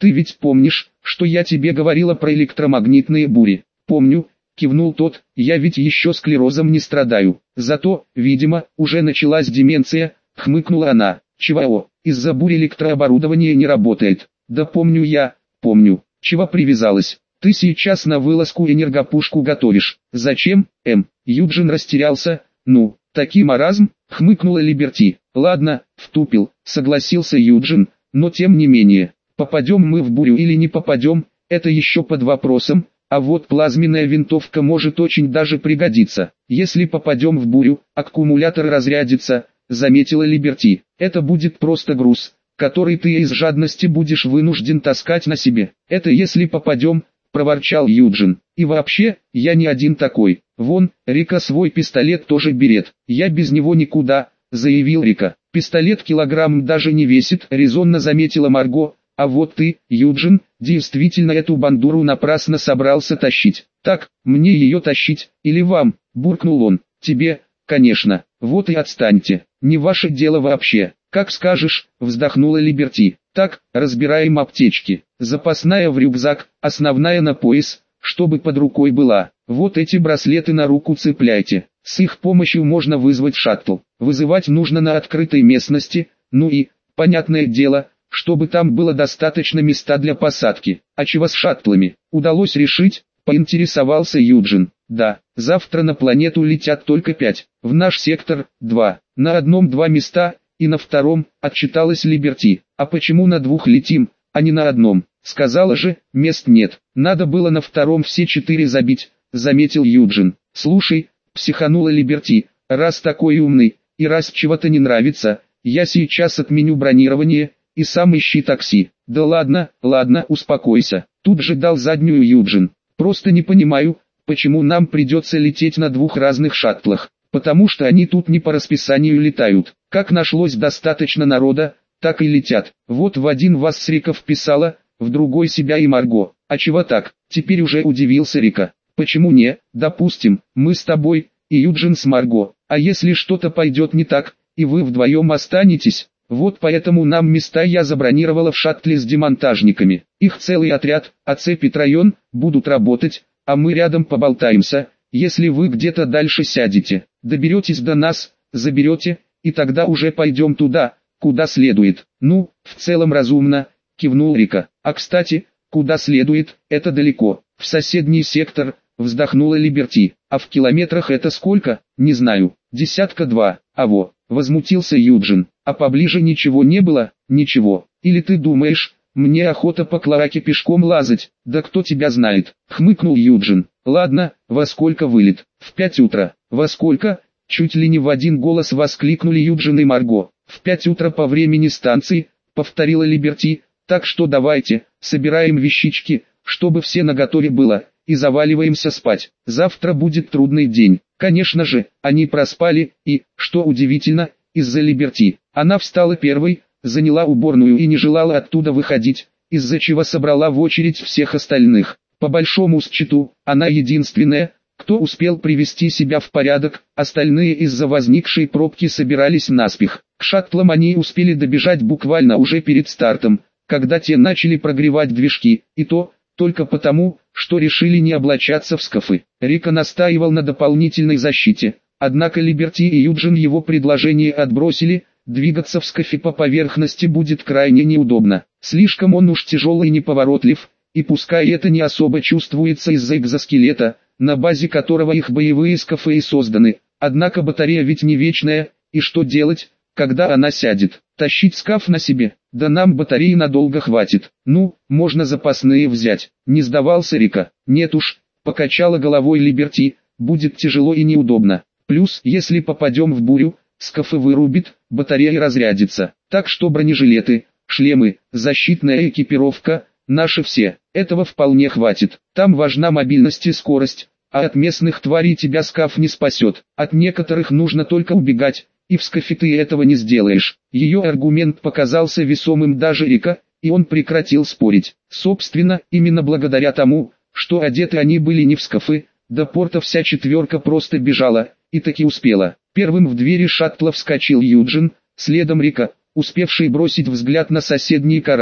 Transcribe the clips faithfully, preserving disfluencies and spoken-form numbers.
Ты ведь помнишь, что я тебе говорила про электромагнитные бури? Помню, кивнул тот, я ведь еще склерозом не страдаю. Зато, видимо, уже началась деменция, хмыкнула она. Чего? Из-за бури электрооборудование не работает. Да помню я, помню. Чего привязалась? Ты сейчас на вылазку энергопушку готовишь. Зачем, Эм? Юджин растерялся. Ну, такий маразм, хмыкнула Либерти. Ладно, втупил, согласился Юджин, но тем не менее. Попадем мы в бурю или не попадем, это еще под вопросом, а вот плазменная винтовка может очень даже пригодиться. Если попадем в бурю, аккумулятор разрядится, заметила Либерти. Это будет просто груз, который ты из жадности будешь вынужден таскать на себе. Это если попадем, проворчал Юджин. И вообще, я не один такой. Вон, Рика свой пистолет тоже берет. Я без него никуда, заявил Рика. Пистолет килограмм даже не весит, резонно заметила Марго. А вот ты, Юджин, действительно эту бандуру напрасно собрался тащить. Так, мне ее тащить, или вам, буркнул он. Тебе, конечно, вот и отстаньте, не ваше дело вообще. Как скажешь, вздохнула Либерти. Так, разбираем аптечки. Запасная в рюкзак, основная на пояс, чтобы под рукой была. Вот эти браслеты на руку цепляйте. С их помощью можно вызвать шаттл. Вызывать нужно на открытой местности, ну и, понятное дело, чтобы там было достаточно места для посадки. А чего с шаттлами? Удалось решить? Поинтересовался Юджин. Да, завтра на планету летят только пять. В наш сектор – два. На одном два места, и на втором, отчиталась Либерти. А почему на двух летим, а не на одном? Сказала же, мест нет. Надо было на втором все четыре забить, заметил Юджин. Слушай, психанула Либерти, раз такой умный, и раз чего-то не нравится, я сейчас отменю бронирование, и сам ищи такси. Да ладно, ладно, успокойся. Тут же дал заднюю Юджин. Просто не понимаю, почему нам придется лететь на двух разных шаттлах. Потому что они тут не по расписанию летают. Как нашлось достаточно народа, так и летят. Вот в один вас с Рика вписала, в другой себя и Марго. А чего так? Теперь уже удивился Рика. Почему не? Допустим, мы с тобой, и Юджин с Марго. А если что-то пойдет не так, и вы вдвоем останетесь? Вот поэтому нам места я забронировала в шаттле с демонтажниками. Их целый отряд, оцепит район, будут работать, а мы рядом поболтаемся. Если вы где-то дальше сядете, доберетесь до нас, заберете, и тогда уже пойдем туда, куда следует. Ну, в целом разумно, кивнул Рика. А кстати, куда следует, это далеко, в соседний сектор, вздохнула Либерти. А в километрах это сколько, не знаю, десятка два, а во, возмутился Юджин. А поближе ничего не было? Ничего. Или ты думаешь, мне охота по клоаке пешком лазать? Да кто тебя знает? Хмыкнул Юджин. Ладно, во сколько вылет? В пять утра. Во сколько? Чуть ли не в один голос воскликнули Юджин и Марго. В пять утра по времени станции, повторила Либерти. Так что давайте, собираем вещички, чтобы все наготове было, и заваливаемся спать. Завтра будет трудный день. Конечно же, они проспали, и, что удивительно, из-за Либерти. Она встала первой, заняла уборную и не желала оттуда выходить, из-за чего собрала в очередь всех остальных. По большому счету, она единственная, кто успел привести себя в порядок, остальные из-за возникшей пробки собирались наспех. К шаттлам они успели добежать буквально уже перед стартом, когда те начали прогревать движки, и то, только потому, что решили не облачаться в скафы. Рика настаивал на дополнительной защите, однако Либерти и Юджин его предложение отбросили. Двигаться в скафе по поверхности будет крайне неудобно. Слишком он уж тяжелый и неповоротлив, и пускай это не особо чувствуется из-за экзоскелета, на базе которого их боевые скафы и созданы. Однако батарея ведь не вечная, и что делать, когда она сядет? Тащить скаф на себе? Да нам батареи надолго хватит. Ну, можно запасные взять. Не сдавался Рика. Нет уж, покачала головой Либерти, будет тяжело и неудобно. Плюс, если попадем в бурю, скафы вырубит, батарея разрядится. Так что бронежилеты, шлемы, защитная экипировка, наши все. Этого вполне хватит. Там важна мобильность и скорость, а от местных тварей тебя скаф не спасет. От некоторых нужно только убегать, и в скафе ты этого не сделаешь. Ее аргумент показался весомым даже Рика, и он прекратил спорить. Собственно, именно благодаря тому, что одеты они были не в скафы, до порта вся четверка просто бежала, и таки успела. Первым в двери шаттла вскочил Юджин, следом Рика, успевший бросить взгляд на соседний корабль,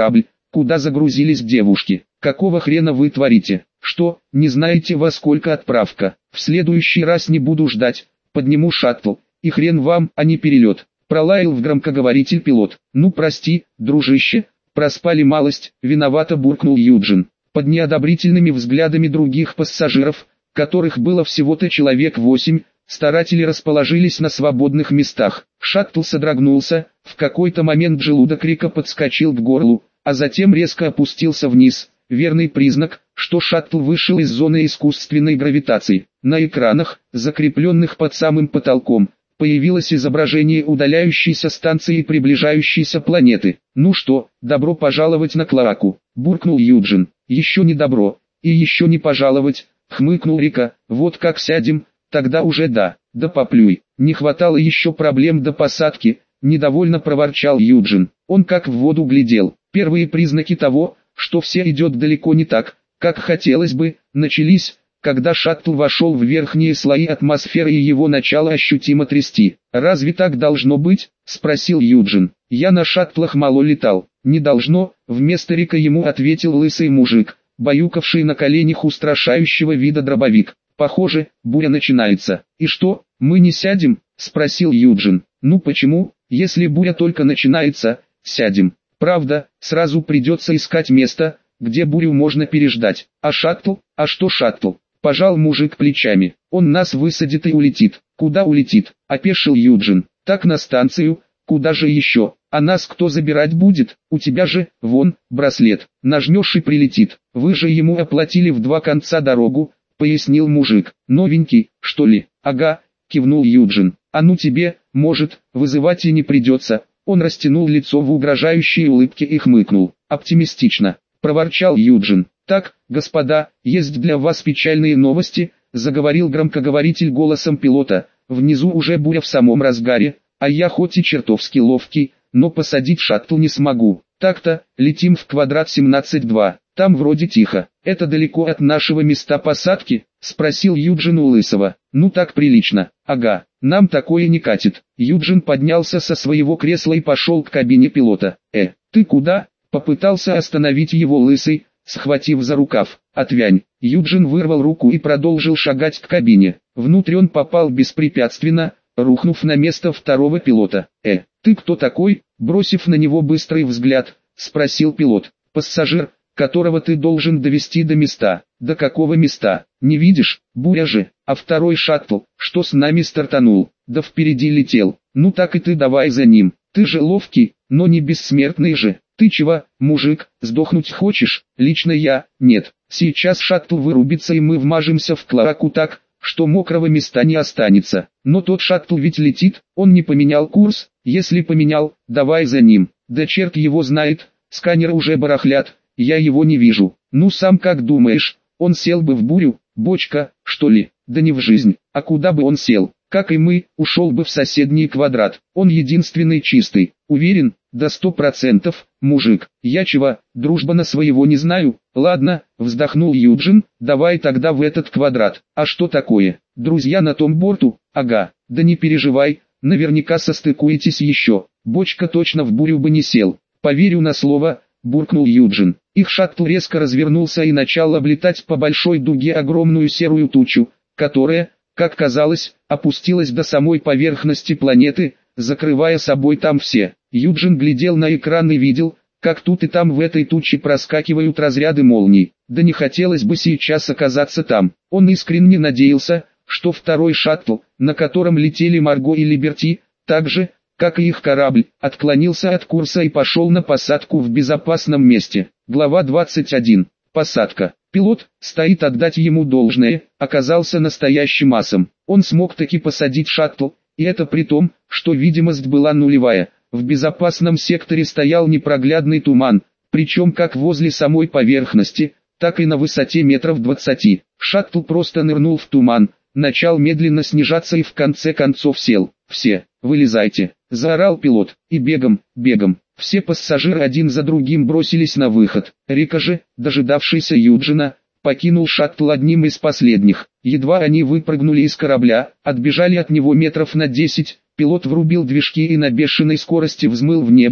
куда загрузились девушки. Какого хрена вы творите? Что, не знаете, во сколько отправка? В следующий раз не буду ждать, подниму шаттл, и хрен вам, а не перелет. Пролаял в громкоговоритель пилот. Ну прости, дружище, проспали малость, виновато буркнул Юджин. Под неодобрительными взглядами других пассажиров, которых было всего-то человек восемь, старатели расположились на свободных местах. Шаттл содрогнулся, в какой-то момент желудок Рика подскочил к горлу, а затем резко опустился вниз, верный признак, что шаттл вышел из зоны искусственной гравитации. На экранах, закрепленных под самым потолком, появилось изображение удаляющейся станции и приближающейся планеты. «Ну что, добро пожаловать на Клоаку», — буркнул Юджин. «Еще не добро, и еще не пожаловать», — хмыкнул Рика. «Вот как сядем, тогда уже да, да поплюй». Не хватало еще проблем до посадки, недовольно проворчал Юджин. Он как в воду глядел. Первые признаки того, что все идет далеко не так, как хотелось бы, начались, когда шаттл вошел в верхние слои атмосферы и его начало ощутимо трясти. «Разве так должно быть?» – спросил Юджин. «Я на шаттлах мало летал». «Не должно», – вместо Рика ему ответил лысый мужик, баюкавший на коленях устрашающего вида дробовик. «Похоже, буря начинается». «И что, мы не сядем?» – спросил Юджин. «Ну почему, если буря только начинается, сядем. Правда, сразу придется искать место, где бурю можно переждать. А шаттл? А что шаттл?» Пожал мужик плечами. «Он нас высадит и улетит». «Куда улетит?» – опешил Юджин. «Так на станцию, куда же еще? А нас кто забирать будет? У тебя же, вон, браслет. Нажмешь и прилетит. Вы же ему оплатили в два конца дорогу», – пояснил мужик. «Новенький, что ли?» «Ага», – кивнул Юджин. «А ну тебе, может, вызывать и не придется». Он растянул лицо в угрожающей улыбке и хмыкнул. «Оптимистично», – проворчал Юджин. «Так, господа, есть для вас печальные новости», — заговорил громкоговоритель голосом пилота. «Внизу уже буря в самом разгаре, а я хоть и чертовски ловкий, но посадить шаттл не смогу. Так-то, летим в квадрат семнадцать два, там вроде тихо». «Это далеко от нашего места посадки?» — спросил Юджин у Лысого. «Ну так прилично». «Ага, нам такое не катит». Юджин поднялся со своего кресла и пошел к кабине пилота. «Э, ты куда?» — попытался остановить его Лысый, схватив за рукав. «Отвянь». Юджин вырвал руку и продолжил шагать к кабине. Внутрь он попал беспрепятственно, рухнув на место второго пилота. «Э, ты кто такой?» Бросив на него быстрый взгляд, спросил пилот. «Пассажир, которого ты должен довести до места». «До какого места? Не видишь? Буря же. А второй шаттл, что с нами стартанул, да впереди летел. Ну так и ты давай за ним. Ты же ловкий, но не бессмертный же». «Ты чего, мужик, сдохнуть хочешь?» «Лично я, нет. Сейчас шаттл вырубится и мы вмажемся в Клоаку так, что мокрого места не останется. Но тот шаттл ведь летит, он не поменял курс. Если поменял, давай за ним». «Да черт его знает, сканеры уже барахлят, я его не вижу». «Ну сам как думаешь, он сел бы в бурю, бочка, что ли?» «Да не в жизнь, а куда бы он сел? Как и мы, ушел бы в соседний квадрат. Он единственный чистый». «Уверен?» «Да сто процентов, мужик. Я чего, дружба на своего не знаю?» «Ладно», вздохнул Юджин, «давай тогда в этот квадрат». «А что такое? Друзья на том борту?» «Ага, да не переживай, наверняка состыкуетесь еще. Бочка точно в бурю бы не сел». «Поверю на слово», буркнул Юджин. Их шаттл резко развернулся и начал облетать по большой дуге огромную серую тучу, которая, как казалось, опустилась до самой поверхности планеты, закрывая собой там все. Юджин глядел на экран и видел, как тут и там в этой туче проскакивают разряды молний. Да не хотелось бы сейчас оказаться там. Он искренне надеялся, что второй шаттл, на котором летели Марго и Либерти, так же, как и их корабль, отклонился от курса и пошел на посадку в безопасном месте. Глава двадцать один. Посадка. Пилот, стоит отдать ему должное, оказался настоящим асом. Он смог таки посадить шаттл, и это при том, что видимость была нулевая. В безопасном секторе стоял непроглядный туман, причем как возле самой поверхности, так и на высоте метров двадцати. Шаттл просто нырнул в туман, начал медленно снижаться и в конце концов сел. «Все, вылезайте!» – заорал пилот, и бегом, бегом. Все пассажиры один за другим бросились на выход. Рика же, дожидавшийся Юджина, покинул шаттл одним из последних. Едва они выпрыгнули из корабля, отбежали от него метров на десять, пилот врубил движки и на бешеной скорости взмыл в небо,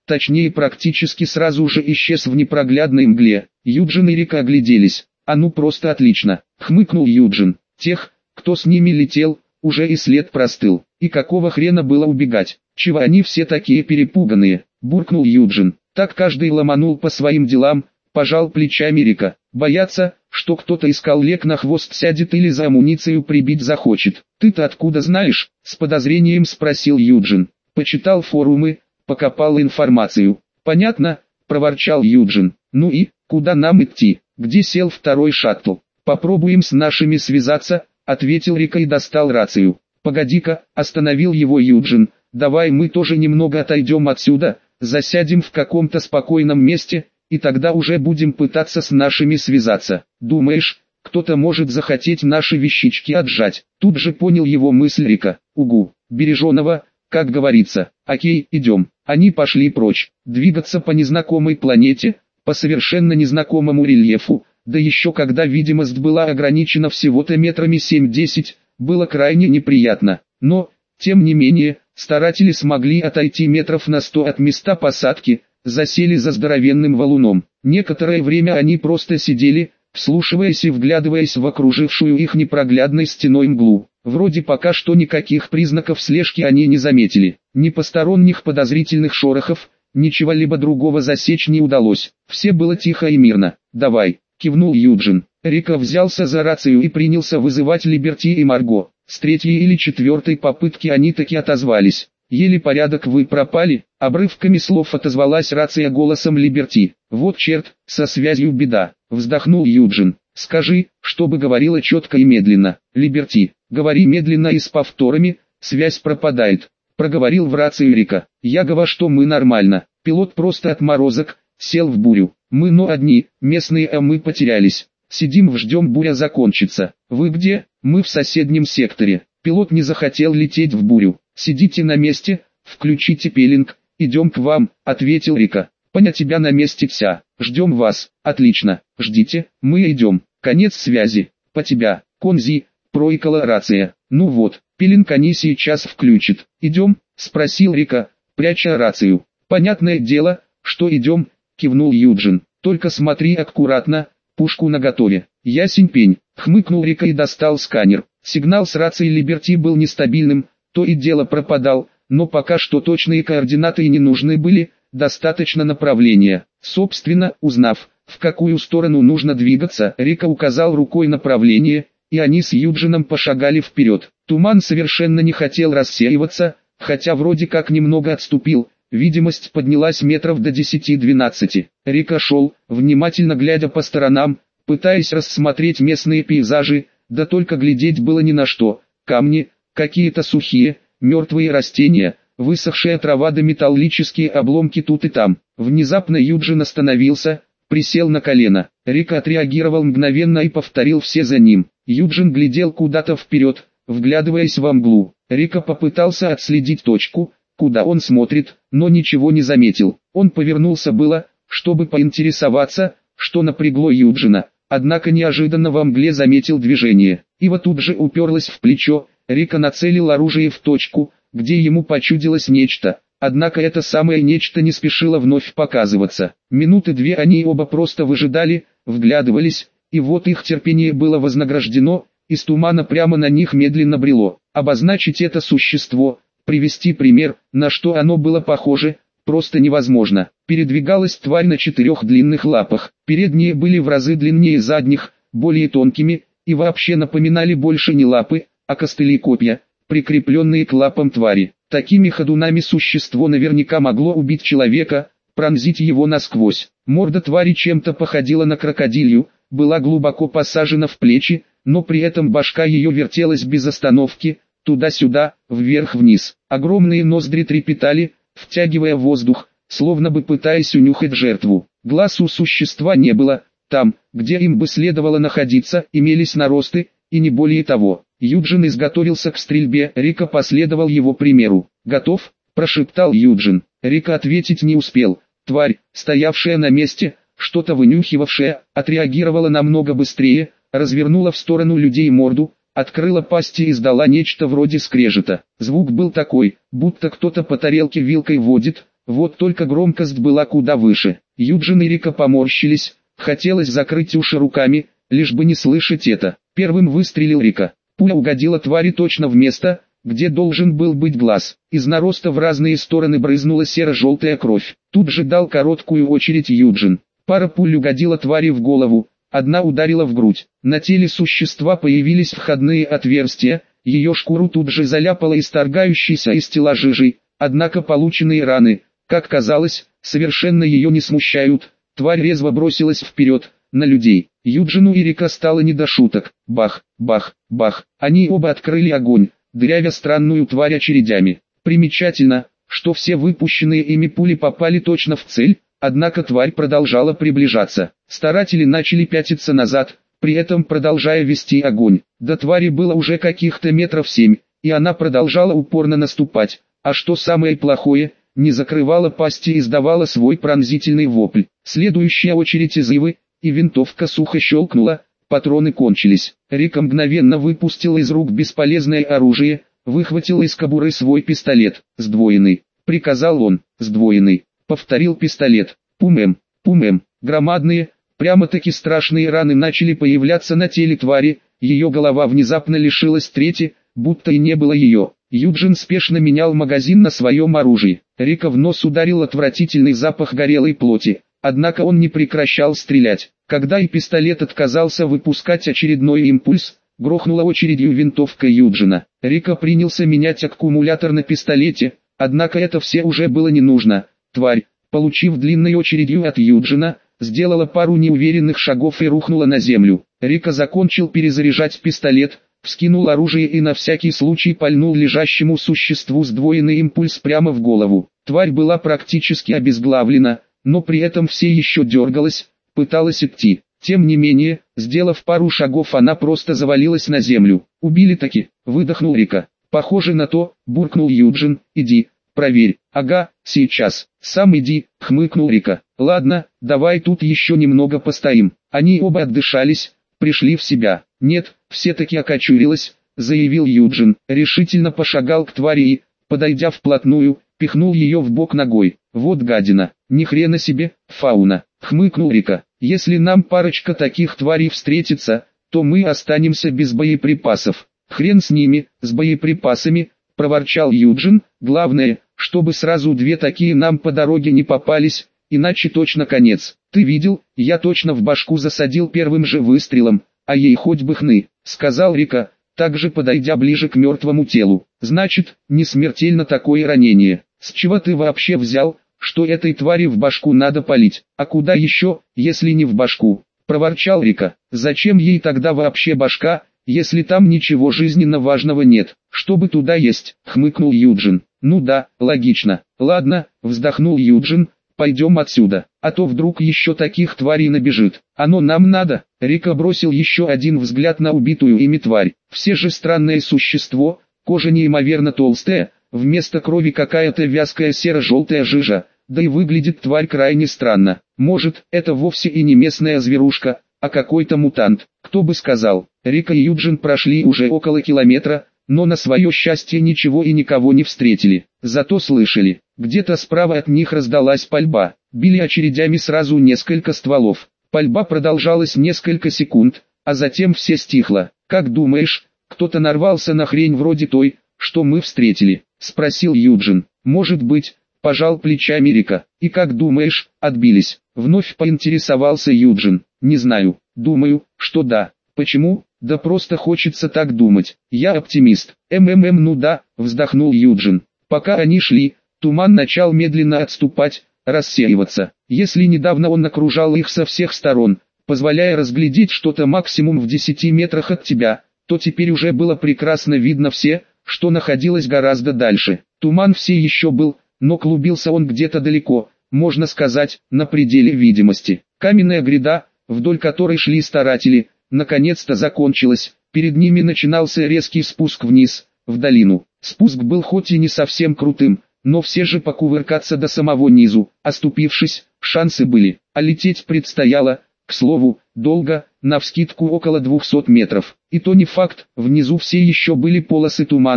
точнее практически сразу же исчез в непроглядной мгле. Юджин и Рика огляделись. «А ну просто отлично», — хмыкнул Юджин. «Тех, кто с ними летел, уже и след простыл. И какого хрена было убегать? Чего они все такие перепуганные?» — буркнул Юджин. «Так каждый ломанул по своим делам», — пожал плечами Рика. «Боятся, что кто-то из коллег на хвост сядет или за амуницию прибить захочет». «Ты-то откуда знаешь?» — с подозрением спросил Юджин. «Почитал форумы, покопал информацию». «Понятно», — проворчал Юджин. «Ну и, куда нам идти? Где сел второй шаттл?» «Попробуем с нашими связаться», — ответил Рика и достал рацию. «Погоди-ка», — остановил его Юджин. «Давай мы тоже немного отойдем отсюда, засядем в каком-то спокойном месте, и тогда уже будем пытаться с нашими связаться. Думаешь, кто-то может захотеть наши вещички отжать?» Тут же понял его мысль Рика. «Угу, береженого, как говорится. Окей, идем». Они пошли прочь. Двигаться по незнакомой планете, по совершенно незнакомому рельефу, да еще когда видимость была ограничена всего-то метрами семь-десять, было крайне неприятно. Но, тем не менее, старатели смогли отойти метров на сто от места посадки, засели за здоровенным валуном. Некоторое время они просто сидели, вслушиваясь и вглядываясь в окружившую их непроглядной стеной мглу. Вроде пока что никаких признаков слежки они не заметили. Ни посторонних подозрительных шорохов, ничего-либо другого засечь не удалось. Все было тихо и мирно. «Давай», — кивнул Юджин. Рика взялся за рацию и принялся вызывать Либерти и Марго. С третьей или четвертой попытки они таки отозвались. «Еле порядок, вы пропали», — обрывками слов отозвалась рация голосом Либерти. «Вот черт, со связью беда», — вздохнул Юджин. «Скажи, чтобы говорила четко и медленно». «Либерти, говори медленно и с повторами, связь пропадает», — проговорил в рацию Рика. «Я говорю, что мы нормально. Пилот просто отморозок, сел в бурю. Мы но одни, местные, а мы потерялись. Сидим ждем, буря закончится. Вы где?» «Мы в соседнем секторе. Пилот не захотел лететь в бурю. Сидите на месте, включите пеленг, идем к вам», — ответил Рика. «Поня тебя на месте вся. Ждем вас». «Отлично, ждите, мы идем». Конец связи. «По тебя, Конзи», — проикала рация. «Ну вот, пеленг они сейчас включат». «Идем?» — спросил Рика, пряча рацию. «Понятное дело, что идем», — кивнул Юджин. «Только смотри аккуратно, пушку наготове». «Ясень пень», — хмыкнул Рика и достал сканер. Сигнал с рации Либерти был нестабильным, то и дело пропадал, но пока что точные координаты и не нужны были, достаточно направления. Собственно, узнав, в какую сторону нужно двигаться, Рика указал рукой направление, и они с Юджином пошагали вперед. Туман совершенно не хотел рассеиваться, хотя вроде как немного отступил, видимость поднялась метров до десяти-двенадцати. Рика шел, внимательно глядя по сторонам, пытаясь рассмотреть местные пейзажи, да только глядеть было ни на что. Камни, какие-то сухие, мертвые растения, высохшая трава да металлические обломки тут и там. Внезапно Юджин остановился, присел на колено. Рика отреагировал мгновенно и повторил все за ним. Юджин глядел куда-то вперед, вглядываясь во мглу. Рика попытался отследить точку, куда он смотрит, но ничего не заметил. Он повернулся было, чтобы поинтересоваться, что напрягло Юджина. Однако неожиданно во мгле заметил движение. Ива тут же уперлась в плечо. Рика нацелил оружие в точку, где ему почудилось нечто. Однако это самое нечто не спешило вновь показываться. Минуты две они оба просто выжидали, вглядывались, и вот их терпение было вознаграждено, из тумана прямо на них медленно брело. Обозначить это существо, привести пример, на что оно было похоже, просто невозможно. Передвигалась тварь на четырех длинных лапах. Передние были в разы длиннее задних, более тонкими, и вообще напоминали больше не лапы, а костыли и копья, прикрепленные к лапам твари. Такими ходунами существо наверняка могло убить человека, пронзить его насквозь. Морда твари чем-то походила на крокодилью, была глубоко посажена в плечи, но при этом башка ее вертелась без остановки, туда-сюда, вверх-вниз. Огромные ноздри трепетали, втягивая воздух, словно бы пытаясь унюхать жертву. Глаз у существа не было, там, где им бы следовало находиться, имелись наросты, и не более того. Юджин изготовился к стрельбе, Рика последовал его примеру. «Готов?» – прошептал Юджин. Рика ответить не успел. Тварь, стоявшая на месте, что-то вынюхивавшая, отреагировала намного быстрее, развернула в сторону людей морду, открыла пасть и издала нечто вроде скрежета. Звук был такой, будто кто-то по тарелке вилкой водит, вот только громкость была куда выше. Юджин и Рика поморщились, хотелось закрыть уши руками, лишь бы не слышать это. Первым выстрелил Рика. Пуля угодила твари точно в место, где должен был быть глаз. Из нароста в разные стороны брызнула серо-желтая кровь. Тут же дал короткую очередь Юджин. Пара пуль угодила твари в голову, одна ударила в грудь. На теле существа появились входные отверстия, ее шкуру тут же заляпало исторгающейся из тела жижей, однако полученные раны, как казалось, совершенно ее не смущают. Тварь резво бросилась вперед, на людей. Юджину и Рика стало не до шуток. Бах, бах, бах. Они оба открыли огонь, дырявя странную тварь очередями. Примечательно, что все выпущенные ими пули попали точно в цель, однако тварь продолжала приближаться. Старатели начали пятиться назад, при этом продолжая вести огонь. До твари было уже каких-то метров семь, и она продолжала упорно наступать, а что самое плохое, не закрывала пасти и издавала свой пронзительный вопль. Следующая очередь из ивы, и винтовка сухо щелкнула, патроны кончились. Рика мгновенно выпустил из рук бесполезное оружие, выхватил из кобуры свой пистолет. «Сдвоенный», — приказал он, «сдвоенный», — повторил пистолет. Пумем, пумем, громадные, прямо-таки страшные раны начали появляться на теле твари, ее голова внезапно лишилась трети, будто и не было ее. Юджин спешно менял магазин на своем оружии. Рика в нос ударил отвратительный запах горелой плоти, однако он не прекращал стрелять. Когда и пистолет отказался выпускать очередной импульс, грохнула очередью винтовка Юджина. Рика принялся менять аккумулятор на пистолете, однако это все уже было не нужно. Тварь, получив длинной очередью от Юджина, сделала пару неуверенных шагов и рухнула на землю. Рика закончил перезаряжать пистолет, вскинул оружие и на всякий случай пальнул лежащему существу сдвоенный импульс прямо в голову. Тварь была практически обезглавлена, но при этом все еще дергалась, пыталась идти. Тем не менее, сделав пару шагов, она просто завалилась на землю. «Убили таки», — выдохнул Рика. «Похоже на то», — буркнул Юджин. «Иди, проверь». «Ага, сейчас». «Сам иди», — хмыкнул Рика. «Ладно, давай тут еще немного постоим». Они оба отдышались, пришли в себя. «Нет, все-таки окочурилась», — заявил Юджин. Решительно пошагал к твари и, подойдя вплотную, пихнул ее в бок ногой. «Вот гадина, ни хрена себе, фауна», — хмыкнул Рика. «Если нам парочка таких тварей встретится, то мы останемся без боеприпасов». «Хрен с ними, с боеприпасами», — проворчал Юджин. «Главное, чтобы сразу две такие нам по дороге не попались, иначе точно конец. Ты видел, я точно в башку засадил первым же выстрелом, а ей хоть бы хны», — сказал Рика, также подойдя ближе к мертвому телу. «Значит, не смертельно такое ранение. С чего ты вообще взял, что этой твари в башку надо палить? А куда еще, если не в башку?» — проворчал Рика. «Зачем ей тогда вообще башка, если там ничего жизненно важного нет? Чтобы туда есть», — хмыкнул Юджин. «Ну да, логично. Ладно», — вздохнул Юджин, — «пойдем отсюда, а то вдруг еще таких тварей набежит. Оно нам надо». Рика бросил еще один взгляд на убитую ими тварь. Все же странное существо, кожа неимоверно толстая, вместо крови какая-то вязкая серо-желтая жижа, да и выглядит тварь крайне странно. Может, это вовсе и не местная зверушка, а какой-то мутант, кто бы сказал. Рика и Юджин прошли уже около километра, но на свое счастье ничего и никого не встретили. Зато слышали, где-то справа от них раздалась пальба, били очередями сразу несколько стволов. Пальба продолжалась несколько секунд, а затем все стихло. «Как думаешь, кто-то нарвался на хрень вроде той, что мы встретили?» — спросил Юджин. «Может быть», — пожал плечами Рика. «И как думаешь, отбились?» — вновь поинтересовался Юджин. «Не знаю, думаю, что да». «Почему?» «Да просто хочется так думать. Я оптимист». «МММ, ну да», — вздохнул Юджин. Пока они шли, туман начал медленно отступать, рассеиваться. Если недавно он окружал их со всех сторон, позволяя разглядеть что-то максимум в десяти метрах от тебя, то теперь уже было прекрасно видно все, что находилось гораздо дальше. Туман все еще был, но клубился он где-то далеко, можно сказать, на пределе видимости. Каменная гряда, вдоль которой шли старатели, наконец-то закончилась. Перед ними начинался резкий спуск вниз, в долину. Спуск был хоть и не совсем крутым, но все же покувыркаться до самого низу, оступившись, шансы были, а лететь предстояло, к слову, долго, навскидку около двухсот метров. И то не факт, внизу все еще были полосы тумана,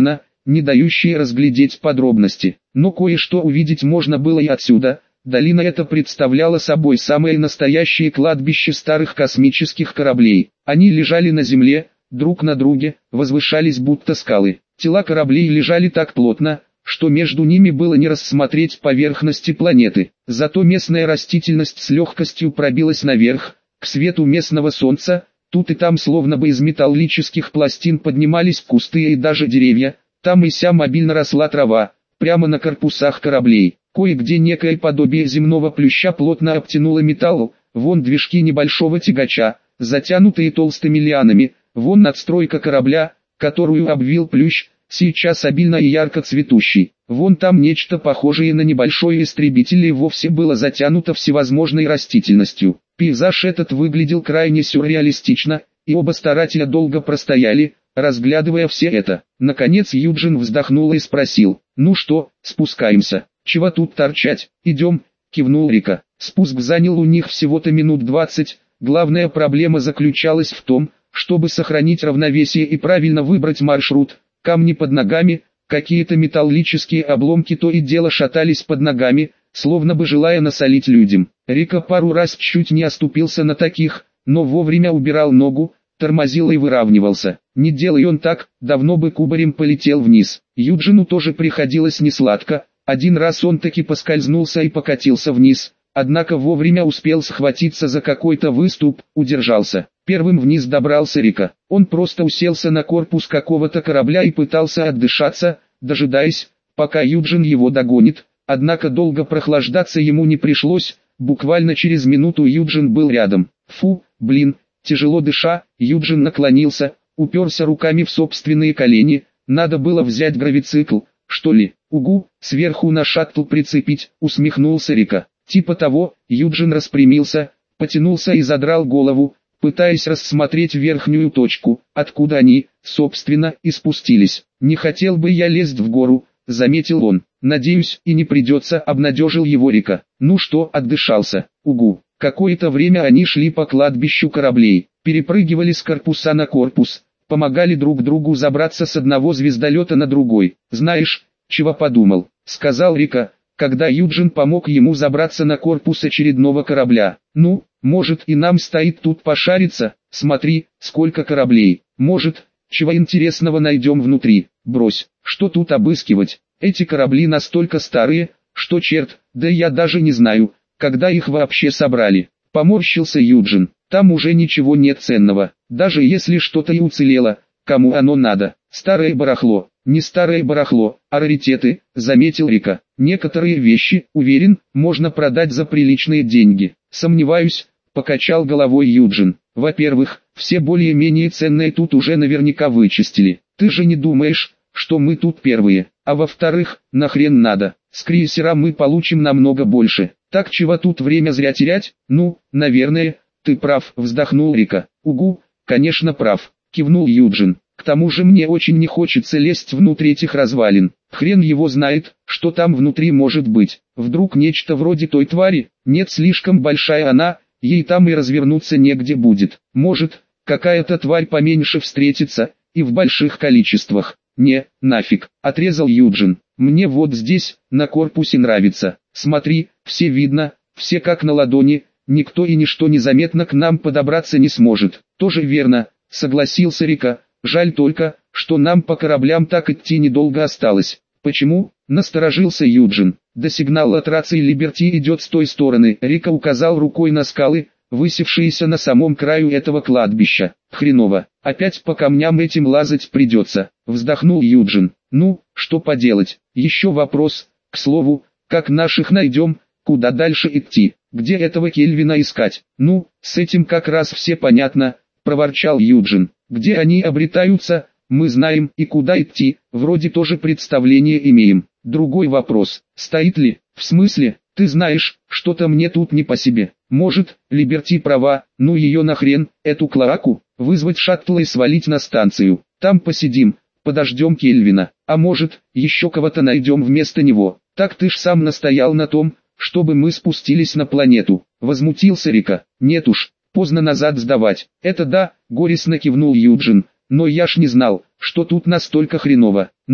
не дающие разглядеть подробности. Но кое-что увидеть можно было и отсюда. Долина эта представляла собой самое настоящее кладбище старых космических кораблей. Они лежали на земле, друг на друге, возвышались будто скалы. Тела кораблей лежали так плотно, что между ними было не рассмотреть поверхности планеты. Зато местная растительность с легкостью пробилась наверх, к свету местного солнца. Тут и там словно бы из металлических пластин поднимались кусты и даже деревья. Там и сям обильно росла трава, прямо на корпусах кораблей. Кое-где некое подобие земного плюща плотно обтянуло металл. Вон движки небольшого тягача, затянутые толстыми лианами. Вон надстройка корабля, которую обвил плющ, сейчас обильно и ярко цветущий. Вон там нечто похожее на небольшой истребитель и вовсе было затянуто всевозможной растительностью. Пейзаж этот выглядел крайне сюрреалистично, и оба старателя долго простояли, разглядывая все это. Наконец Юджин вздохнул и спросил: «Ну что, спускаемся? Чего тут торчать? Идем», — кивнул Рика. Спуск занял у них всего-то минут двадцать. Главная проблема заключалась в том, чтобы сохранить равновесие и правильно выбрать маршрут. Камни под ногами, какие-то металлические обломки то и дело шатались под ногами, словно бы желая насолить людям. Рика пару раз чуть не оступился на таких, но вовремя убирал ногу, тормозил и выравнивался. Не делай он так, давно бы кубарем полетел вниз. Юджину тоже приходилось несладко. Один раз он таки поскользнулся и покатился вниз, однако вовремя успел схватиться за какой-то выступ, удержался. Первым вниз добрался Рика. Он просто уселся на корпус какого-то корабля и пытался отдышаться, дожидаясь, пока Юджин его догонит. Однако долго прохлаждаться ему не пришлось, буквально через минуту Юджин был рядом. Фу, блин, тяжело дыша, Юджин наклонился, уперся руками в собственные колени. Надо было взять гравицикл, что ли? Угу, сверху на шаттл прицепить, усмехнулся Рика. Типа того. Юджин распрямился, потянулся и задрал голову, пытаясь рассмотреть верхнюю точку, откуда они, собственно, и спустились. «Не хотел бы я лезть в гору», — заметил он. «Надеюсь, и не придется», — обнадежил его Рика. «Ну что, отдышался?» «Угу». Какое-то время они шли по кладбищу кораблей, перепрыгивали с корпуса на корпус, помогали друг другу забраться с одного звездолета на другой. «Знаешь, чего подумал?» — сказал Рика, когда Юджин помог ему забраться на корпус очередного корабля. «Ну, может, и нам стоит тут пошариться? Смотри, сколько кораблей. Может, чего интересного найдем внутри. Брось, что тут обыскивать? Эти корабли настолько старые, что черт, да я даже не знаю, когда их вообще собрали». Поморщился Юджин. «Там уже ничего нет ценного. Даже если что-то и уцелело, кому оно надо? Старое барахло». «Не старое барахло, а раритеты», — заметил Рика. «Некоторые вещи, уверен, можно продать за приличные деньги». «Сомневаюсь», — покачал головой Юджин. «Во-первых, все более-менее ценные тут уже наверняка вычистили. Ты же не думаешь, что мы тут первые? А во-вторых, нахрен надо? С крейсера мы получим намного больше. Так чего тут время зря терять?» «Ну, наверное, ты прав», — вздохнул Рика. «Угу, конечно прав», — кивнул Юджин. «К тому же мне очень не хочется лезть внутрь этих развалин. Хрен его знает, что там внутри может быть. Вдруг нечто вроде той твари? Нет, слишком большая она, ей там и развернуться негде будет. Может, какая-то тварь поменьше встретится, и в больших количествах». «Не, нафиг», — отрезал Юджин. «Мне вот здесь, на корпусе нравится. Смотри, все видно, все как на ладони, никто и ничто незаметно к нам подобраться не сможет». «Тоже верно», — согласился Рика. «Жаль только, что нам по кораблям так идти недолго осталось». «Почему?» — насторожился Юджин. «Да сигнал от рации Либерти идет с той стороны». Рика указал рукой на скалы, высевшиеся на самом краю этого кладбища. «Хреново, опять по камням этим лазать придется», — вздохнул Юджин. «Ну, что поделать? Еще вопрос, к слову, как наших найдем, куда дальше идти, где этого Кельвина искать?» «Ну, с этим как раз все понятно», — проворчал Юджин. «Где они обретаются, мы знаем, и куда идти, вроде тоже представление имеем. Другой вопрос, стоит ли, в смысле, ты знаешь, что-то мне тут не по себе. Может, Либерти права, ну ее нахрен, эту клоаку, вызвать шаттл и свалить на станцию. Там посидим, подождем Кельвина, а может, еще кого-то найдем вместо него. Так ты ж сам настоял на том, чтобы мы спустились на планету», — возмутился Рика. «Нет уж, поздно назад сдавать». «Это да», — горестно кивнул Юджин, «но я ж не знал, что тут настолько хреново». «Ну,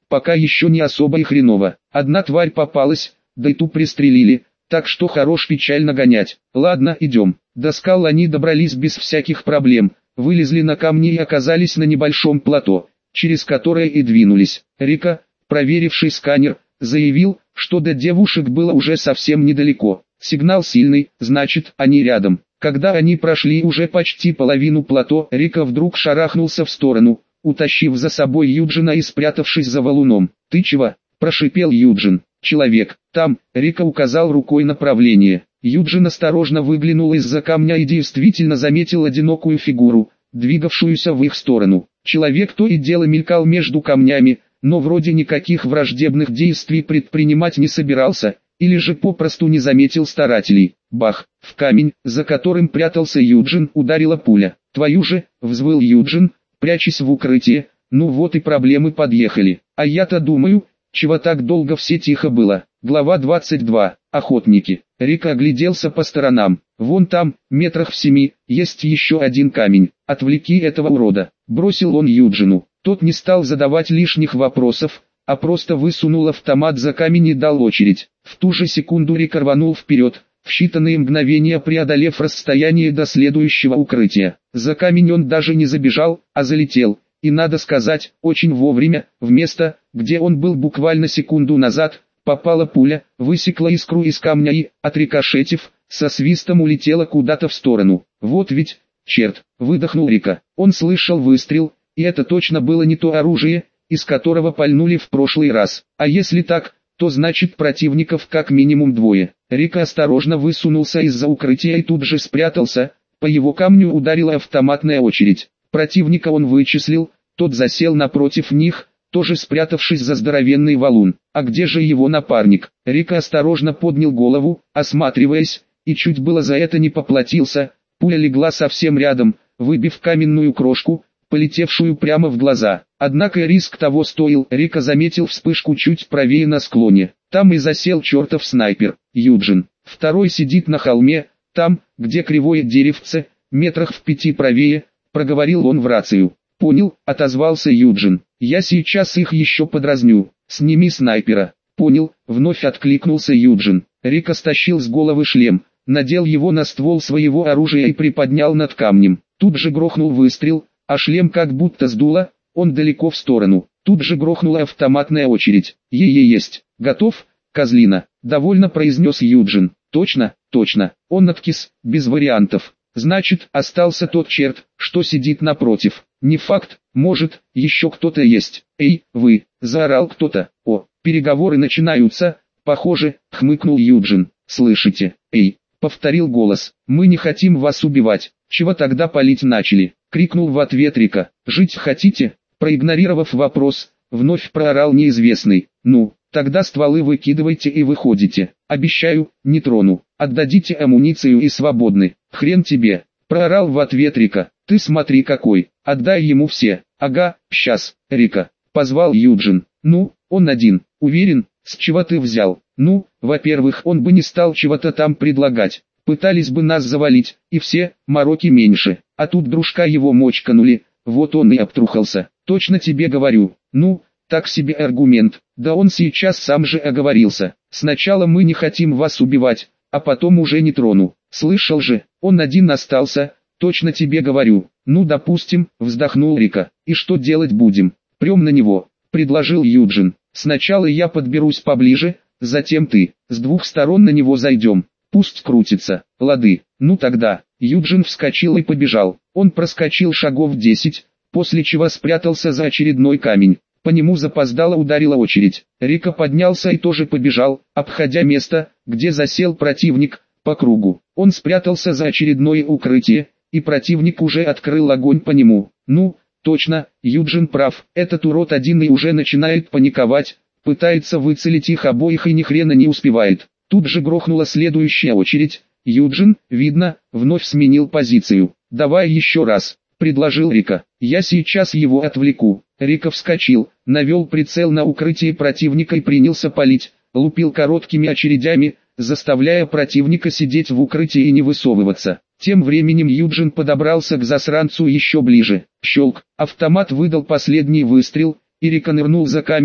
пока еще не особо и хреново. Одна тварь попалась, да и ту пристрелили, так что хорош печально гонять. Ладно, идем. До скал они добрались без всяких проблем, вылезли на камни и оказались на небольшом плато, через которое и двинулись. Рика, проверивший сканер, заявил, что до девушек было уже совсем недалеко. Сигнал сильный, значит, они рядом. Когда они прошли уже почти половину плато, Рика вдруг шарахнулся в сторону, утащив за собой Юджина и спрятавшись за валуном. «Ты чего?» – прошипел Юджин. «Человек, там», – Рика указал рукой направление. Юджин осторожно выглянул из-за камня и действительно заметил одинокую фигуру, двигавшуюся в их сторону. Человек то и дело мелькал между камнями, но вроде никаких враждебных действий предпринимать не собирался, или же попросту не заметил старателей. Бах! В камень, за которым прятался Юджин, ударила пуля. «Твою же!» — взвыл Юджин, прячась в укрытие. «Ну вот и проблемы подъехали. А я-то думаю, чего так долго все тихо было». Глава двадцать два. Охотники. Рика огляделся по сторонам. «Вон там, метрах в семи, есть еще один камень. Отвлеки этого урода», — бросил он Юджину. Тот не стал задавать лишних вопросов, а просто высунул автомат за камень и дал очередь. В ту же секунду Рика рванул вперед, в считанные мгновения преодолев расстояние до следующего укрытия. За камень он даже не забежал, а залетел, и надо сказать, очень вовремя. В место, где он был буквально секунду назад, попала пуля, высекла искру из камня и, отрикошетив, со свистом улетела куда-то в сторону. «Вот ведь, черт!» — выдохнул Рика. Он слышал выстрел, и это точно было не то оружие, из которого пальнули в прошлый раз. А если так, то значит противников как минимум двое. Рика осторожно высунулся из-за укрытия и тут же спрятался. По его камню ударила автоматная очередь. Противника он вычислил, тот засел напротив них, тоже спрятавшись за здоровенный валун. А где же его напарник? Рика осторожно поднял голову, осматриваясь, и чуть было за это не поплатился. Пуля легла совсем рядом, выбив каменную крошку, полетевшую прямо в глаза. Однако риск того стоил. Рика заметил вспышку чуть правее на склоне. Там и засел чертов снайпер, Юджин. Второй сидит на холме, там, где кривое деревце, метрах в пяти правее, проговорил он в рацию. «Понял», — отозвался Юджин. «Я сейчас их еще подразню. Сними снайпера». «Понял», — вновь откликнулся Юджин. Рика стащил с головы шлем, надел его на ствол своего оружия и приподнял над камнем. Тут же грохнул выстрел, а шлем как будто сдуло, он далеко в сторону. Тут же грохнула автоматная очередь. «Е-е есть. Готов, козлина?» — довольно произнес Юджин. «Точно, точно». Он откис, без вариантов. «Значит, остался тот черт, что сидит напротив». «Не факт, может, еще кто-то есть». «Эй, вы!» — заорал кто-то. «О, переговоры начинаются, похоже», — хмыкнул Юджин. «Слышите? Эй!» — повторил голос. «Мы не хотим вас убивать. Чего тогда палить начали?» — крикнул в ответ Рика. «Жить хотите?» Проигнорировав вопрос, вновь проорал неизвестный. «Ну, тогда стволы выкидывайте и выходите. Обещаю, не трону. Отдадите амуницию и свободны». «Хрен тебе!» — проорал в ответ Рика. «Ты смотри какой, отдай ему все». «Ага, сейчас, Рика», — позвал Юджин. «Ну, он один, уверен, с чего ты взял?» «Ну, во-первых, он бы не стал чего-то там предлагать. Пытались бы нас завалить, и все, мороки меньше. А тут дружка его мочканули, вот он и обтрухался. Точно тебе говорю». «Ну, так себе аргумент. Да он сейчас сам же оговорился. Сначала мы не хотим вас убивать, а потом уже не трону. Слышал же, он один остался, точно тебе говорю». «Ну допустим», вздохнул Рика. «И что делать будем?» «Прем на него», предложил Юджин. «Сначала я подберусь поближе, затем ты. С двух сторон на него зайдем. Пусть крутится, лады». «Ну тогда». Юджин вскочил и побежал. Он проскочил шагов десять, после чего спрятался за очередной камень. По нему запоздало ударила очередь. Рика поднялся и тоже побежал, обходя место, где засел противник, по кругу. Он спрятался за очередное укрытие, и противник уже открыл огонь по нему. «Ну, точно, Юджин прав, этот урод один и уже начинает паниковать, пытается выцелить их обоих и ни хрена не успевает». Тут же грохнула следующая очередь. Юджин, видно, вновь сменил позицию. «Давай еще раз», — предложил Рика. «Я сейчас его отвлеку». Рика вскочил, навел прицел на укрытие противника и принялся палить, лупил короткими очередями, заставляя противника сидеть в укрытии и не высовываться. Тем временем Юджин подобрался к засранцу еще ближе. Щелк, автомат выдал последний выстрел, и Рика нырнул за камень,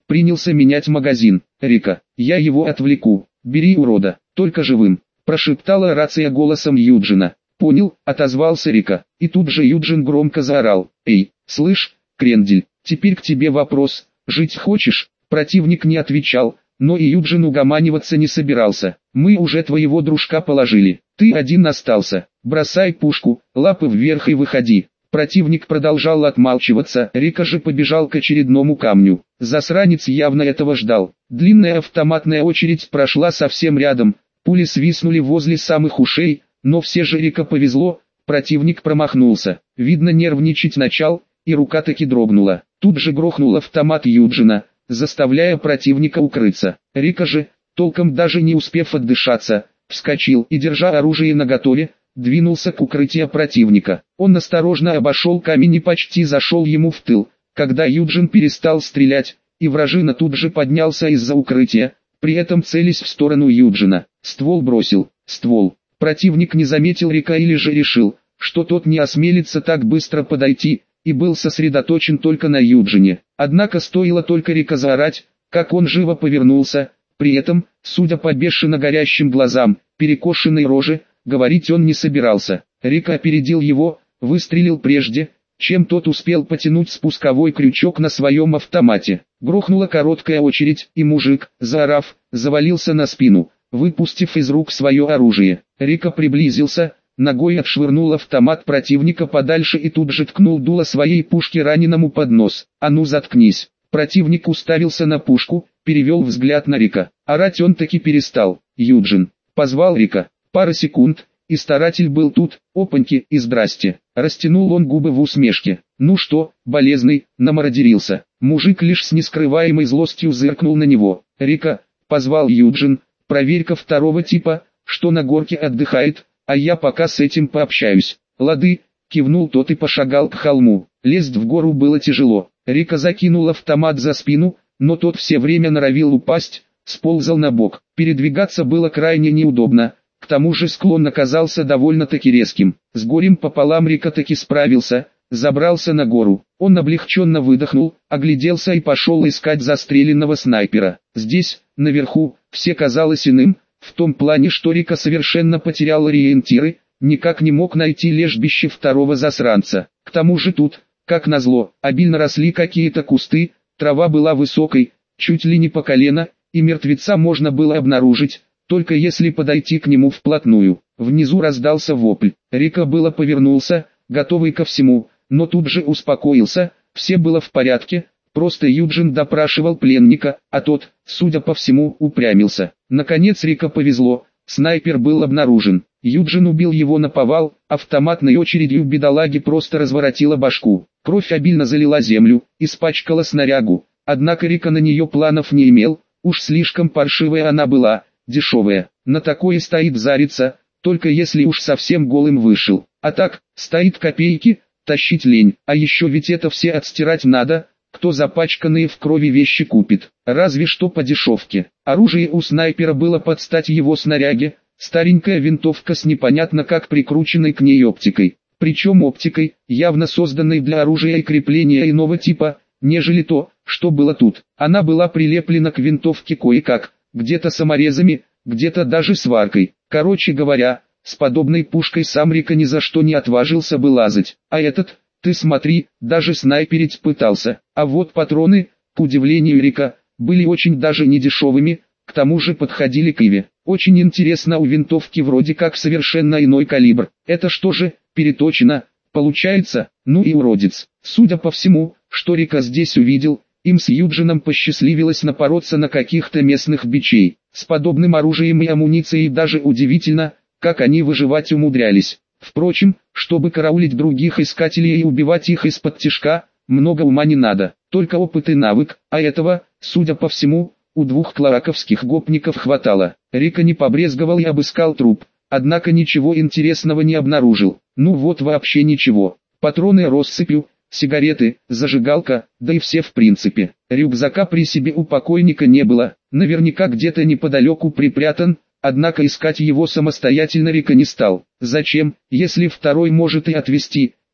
принялся менять магазин. «Рика, я его отвлеку, бери урода, только живым», прошептала рация голосом Юджина. «Понял», отозвался Рика, и тут же Юджин громко заорал: «Эй, слышь, крендель, теперь к тебе вопрос, жить хочешь?» Противник не отвечал, но и Юджин угоманиваться не собирался. «Мы уже твоего дружка положили, ты один остался, бросай пушку, лапы вверх и выходи». Противник продолжал отмалчиваться, Рика же побежал к очередному камню. Засранец явно этого ждал. Длинная автоматная очередь прошла совсем рядом, пули свистнули возле самых ушей, но все же Рика повезло, противник промахнулся. Видно, нервничать начал, и рука таки дрогнула. Тут же грохнул автомат Юджина, заставляя противника укрыться. Рика же, толком даже не успев отдышаться, вскочил и, держа оружие наготове, двинулся к укрытию противника. Он осторожно обошел камень и почти зашел ему в тыл, когда Юджин перестал стрелять, и вражина тут же поднялся из-за укрытия, при этом целясь в сторону Юджина. Ствол бросил, ствол. Противник не заметил Рика или же решил, что тот не осмелится так быстро подойти, и был сосредоточен только на Юджине. Однако стоило только Рика заорать, как он живо повернулся, при этом, судя по бешено горящим глазам, перекошенной роже, говорить он не собирался. Рика опередил его, выстрелил прежде, чем тот успел потянуть спусковой крючок на своем автомате. Грохнула короткая очередь, и мужик, заорав, завалился на спину, выпустив из рук свое оружие. Рика приблизился, ногой отшвырнул автомат противника подальше и тут же ткнул дуло своей пушки раненому под нос. «А ну заткнись!» Противник уставился на пушку, перевел взгляд на Рика. Орать он таки перестал. «Юджин!» Позвал Рика. Пара секунд, и старатель был тут. Опаньки и здрасте. Растянул он губы в усмешке. «Ну что, болезный, намародерился?» Мужик лишь с нескрываемой злостью зыркнул на него. «Рика», позвал Юджин, «проверь-ка второго типа, что на горке отдыхает, а я пока с этим пообщаюсь». «Лады», кивнул тот и пошагал к холму. Лезть в гору было тяжело. Рика закинул автомат за спину, но тот все время норовил упасть, сползал на бок. Передвигаться было крайне неудобно. К тому же склон оказался довольно-таки резким. С горем пополам Рика таки справился, забрался на гору. Он облегченно выдохнул, огляделся и пошел искать застреленного снайпера. Здесь, наверху, все казалось иным, в том плане, что Рика совершенно потерял ориентиры, никак не мог найти лежбище второго засранца. К тому же тут, как назло, обильно росли какие-то кусты, трава была высокой, чуть ли не по колено, и мертвеца можно было обнаружить, только если подойти к нему вплотную. Внизу раздался вопль. Рика было повернулся, готовый ко всему, но тут же успокоился, все было в порядке, просто Юджин допрашивал пленника, а тот, судя по всему, упрямился. Наконец Рика повезло, снайпер был обнаружен. Юджин убил его наповал, автоматной очередью бедолаги просто разворотила башку. Кровь обильно залила землю, испачкала снарягу, однако Рика на нее планов не имел, уж слишком паршивая она была, дешевая. На такое стоит зариться, только если уж совсем голым вышел. А так, стоит копейки, тащить лень, а еще ведь это все отстирать надо, кто запачканные в крови вещи купит. Разве что по дешевке. Оружие у снайпера было под стать его снаряге, старенькая винтовка с непонятно как прикрученной к ней оптикой. Причем оптикой, явно созданной для оружия и крепления иного типа, нежели то, что было тут. Она была прилеплена к винтовке кое-как, где-то саморезами, где-то даже сваркой. Короче говоря, с подобной пушкой сам Рика ни за что не отважился бы лазать. А этот, ты смотри, даже снайперить пытался. А вот патроны, к удивлению Рика, были очень даже недешевыми, к тому же подходили к Иве. Очень интересно, у винтовки вроде как совершенно иной калибр. Это что же, переточено, получается? Ну и уродец. Судя по всему, что Рика здесь увидел, им с Юджином посчастливилось напороться на каких-то местных бичей. С подобным оружием и амуницией даже удивительно, как они выживать умудрялись. Впрочем, чтобы караулить других искателей и убивать их из-под тишка, много ума не надо, только опыт и навык, а этого, судя по всему, у двух клараковских гопников хватало. Рика не побрезговал и обыскал труп, однако ничего интересного не обнаружил. Ну вот вообще ничего. Патроны россыпью, сигареты, зажигалка, да и все в принципе. Рюкзака при себе у покойника не было, наверняка где-то неподалеку припрятан, однако искать его самостоятельно Рика не стал. Зачем, если второй может и отвезти,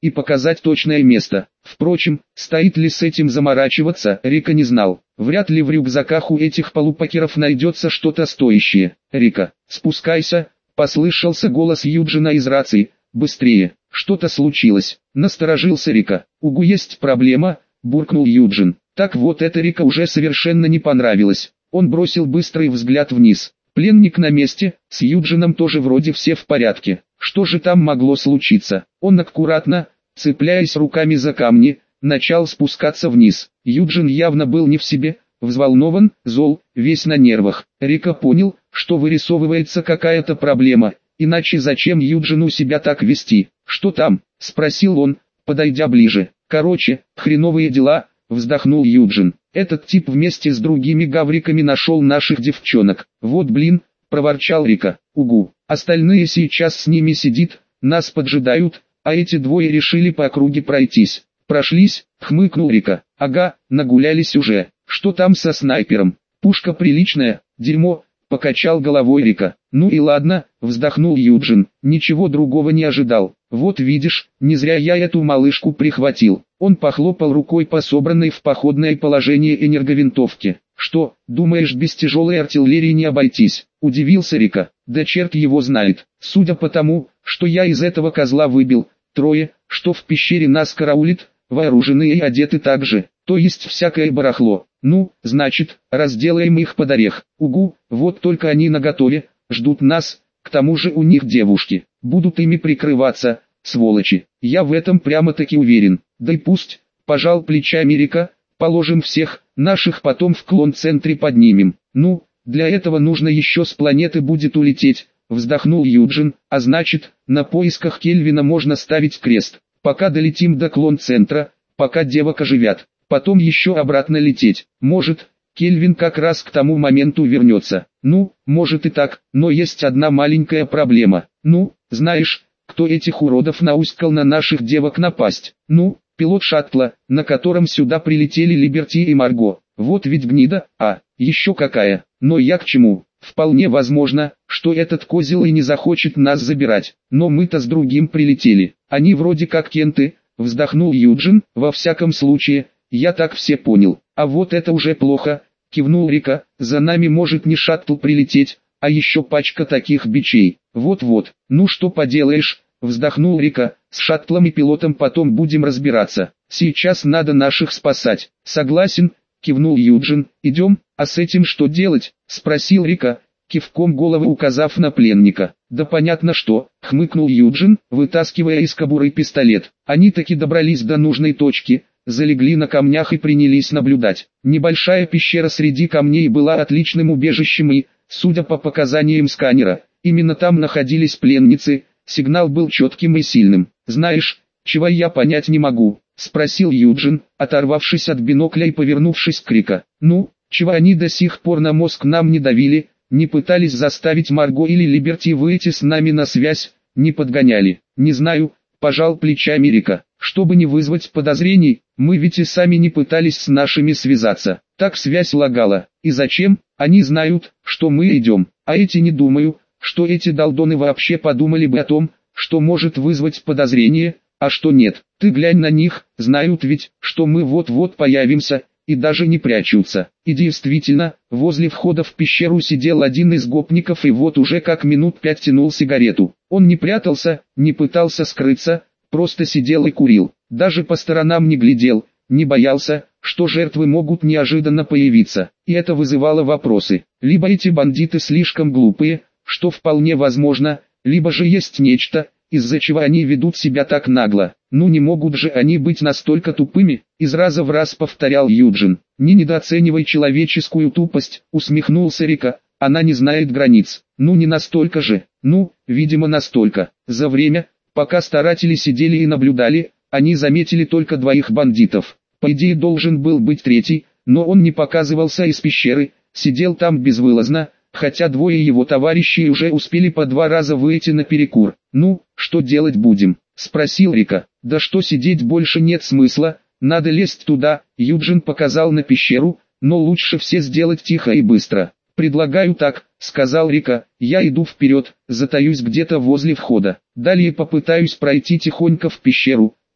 и показать точное место. Впрочем, стоит ли с этим заморачиваться, Рика не знал. Вряд ли в рюкзаках у этих полупокеров найдется что-то стоящее. «Рика, спускайся», — послышался голос Юджина из рации. «Быстрее, что-то случилось». Насторожился Рика. «Угу, есть проблема», — буркнул Юджин. Так вот, это Рика уже совершенно не понравилось. Он бросил быстрый взгляд вниз. Пленник на месте, с Юджином тоже вроде все в порядке. Что же там могло случиться? Он аккуратно, цепляясь руками за камни, начал спускаться вниз. Юджин явно был не в себе, взволнован, зол, весь на нервах. Рика понял, что вырисовывается какая-то проблема, иначе зачем Юджину себя так вести? «Что там?» — спросил он, подойдя ближе. «Короче, хреновые дела», — вздохнул Юджин. «Этот тип вместе с другими гавриками нашел наших девчонок». «Вот блин», — проворчал Рика. «Угу, остальные сейчас с ними сидит, нас поджидают, а эти двое решили по округе пройтись». «Прошлись», — хмыкнул Рика. «Ага, нагулялись уже. Что там со снайпером? Пушка приличная, дерьмо», — покачал головой Рика. «Ну и ладно», — вздохнул Юджин. «Ничего другого не ожидал. Вот видишь, не зря я эту малышку прихватил». Он похлопал рукой по собранной в походное положение энерговинтовке. «Что, думаешь, без тяжелой артиллерии не обойтись?» — удивился Рика. «Да черт его знает. Судя по тому, что я из этого козла выбил, трое, что в пещере нас караулит, вооружены и одеты так же, то есть всякое барахло. Ну, значит, разделаем их под орех. Угу, вот только они наготове, ждут нас, к тому же у них девушки, будут ими прикрываться, сволочи. Я в этом прямо-таки уверен. Да и пусть», — пожал плечами Рика, «положим всех, наших потом в клон-центре поднимем. Ну, для этого нужно еще с планеты будет улететь», — вздохнул Юджин. «А значит, на поисках Кельвина можно ставить крест. Пока долетим до клон-центра, пока девок оживят, потом еще обратно лететь. Может, Кельвин как раз к тому моменту вернется. Ну, может и так, но есть одна маленькая проблема. Ну, знаешь, кто этих уродов науськал на наших девок напасть? Ну, пилот шаттла, на котором сюда прилетели Либерти и Марго. Вот ведь гнида, а, еще какая. Но я к чему? Вполне возможно, что этот козел и не захочет нас забирать. Но мы-то с другим прилетели. Они вроде как кенты», — вздохнул Юджин. «Во всяком случае, я так все понял. А вот это уже плохо», — кивнул Рика. «За нами может не шаттл прилететь, а еще пачка таких бичей». «Вот-вот, ну что поделаешь», — вздохнул Рика. «С шаттлом и пилотом потом будем разбираться. Сейчас надо наших спасать». «Согласен», — кивнул Юджин. «Идем, а с этим что делать?» — спросил Рика, кивком головы указав на пленника. «Да понятно что», — хмыкнул Юджин, вытаскивая из кобуры пистолет. Они таки добрались до нужной точки, залегли на камнях и принялись наблюдать. Небольшая пещера среди камней была отличным убежищем и, судя по показаниям сканера, именно там находились пленницы. Сигнал был четким и сильным. «Знаешь, чего я понять не могу?» — спросил Юджин, оторвавшись от бинокля и повернувшись к Рика. «Ну, чего они до сих пор на мозг нам не давили, не пытались заставить Марго или Либерти выйти с нами на связь, не подгоняли?» «Не знаю», — пожал плечами Рика. «Чтобы не вызвать подозрений, мы ведь и сами не пытались с нашими связаться. Так связь лагала. И зачем? Они знают, что мы идем, а эти не думаю, что эти долдоны вообще подумали бы о том, что может вызвать подозрение, а что нет. Ты глянь на них, знают ведь, что мы вот-вот появимся, и даже не прячутся». И действительно, возле входа в пещеру сидел один из гопников и вот уже как минут пять тянул сигарету. Он не прятался, не пытался скрыться, просто сидел и курил. Даже по сторонам не глядел, не боялся, что жертвы могут неожиданно появиться. И это вызывало вопросы. Либо эти бандиты слишком глупые, что вполне возможно, либо же есть нечто, из-за чего они ведут себя так нагло. Ну не могут же они быть настолько тупыми, из раза в раз повторял Юджин. «Не недооценивай человеческую тупость», усмехнулся Рика, «она не знает границ». «Ну не настолько же». «Ну, видимо настолько». За время, пока старатели сидели и наблюдали, они заметили только двоих бандитов. По идее должен был быть третий, но он не показывался из пещеры, сидел там безвылазно, хотя двое его товарищей уже успели по два раза выйти на перекур. «Ну, что делать будем?» — спросил Рика. «Да что сидеть, больше нет смысла, надо лезть туда», — Юджин показал на пещеру, «но лучше все сделать тихо и быстро». «Предлагаю так», — сказал Рика, «я иду вперед, затаюсь где-то возле входа. Далее попытаюсь пройти тихонько в пещеру,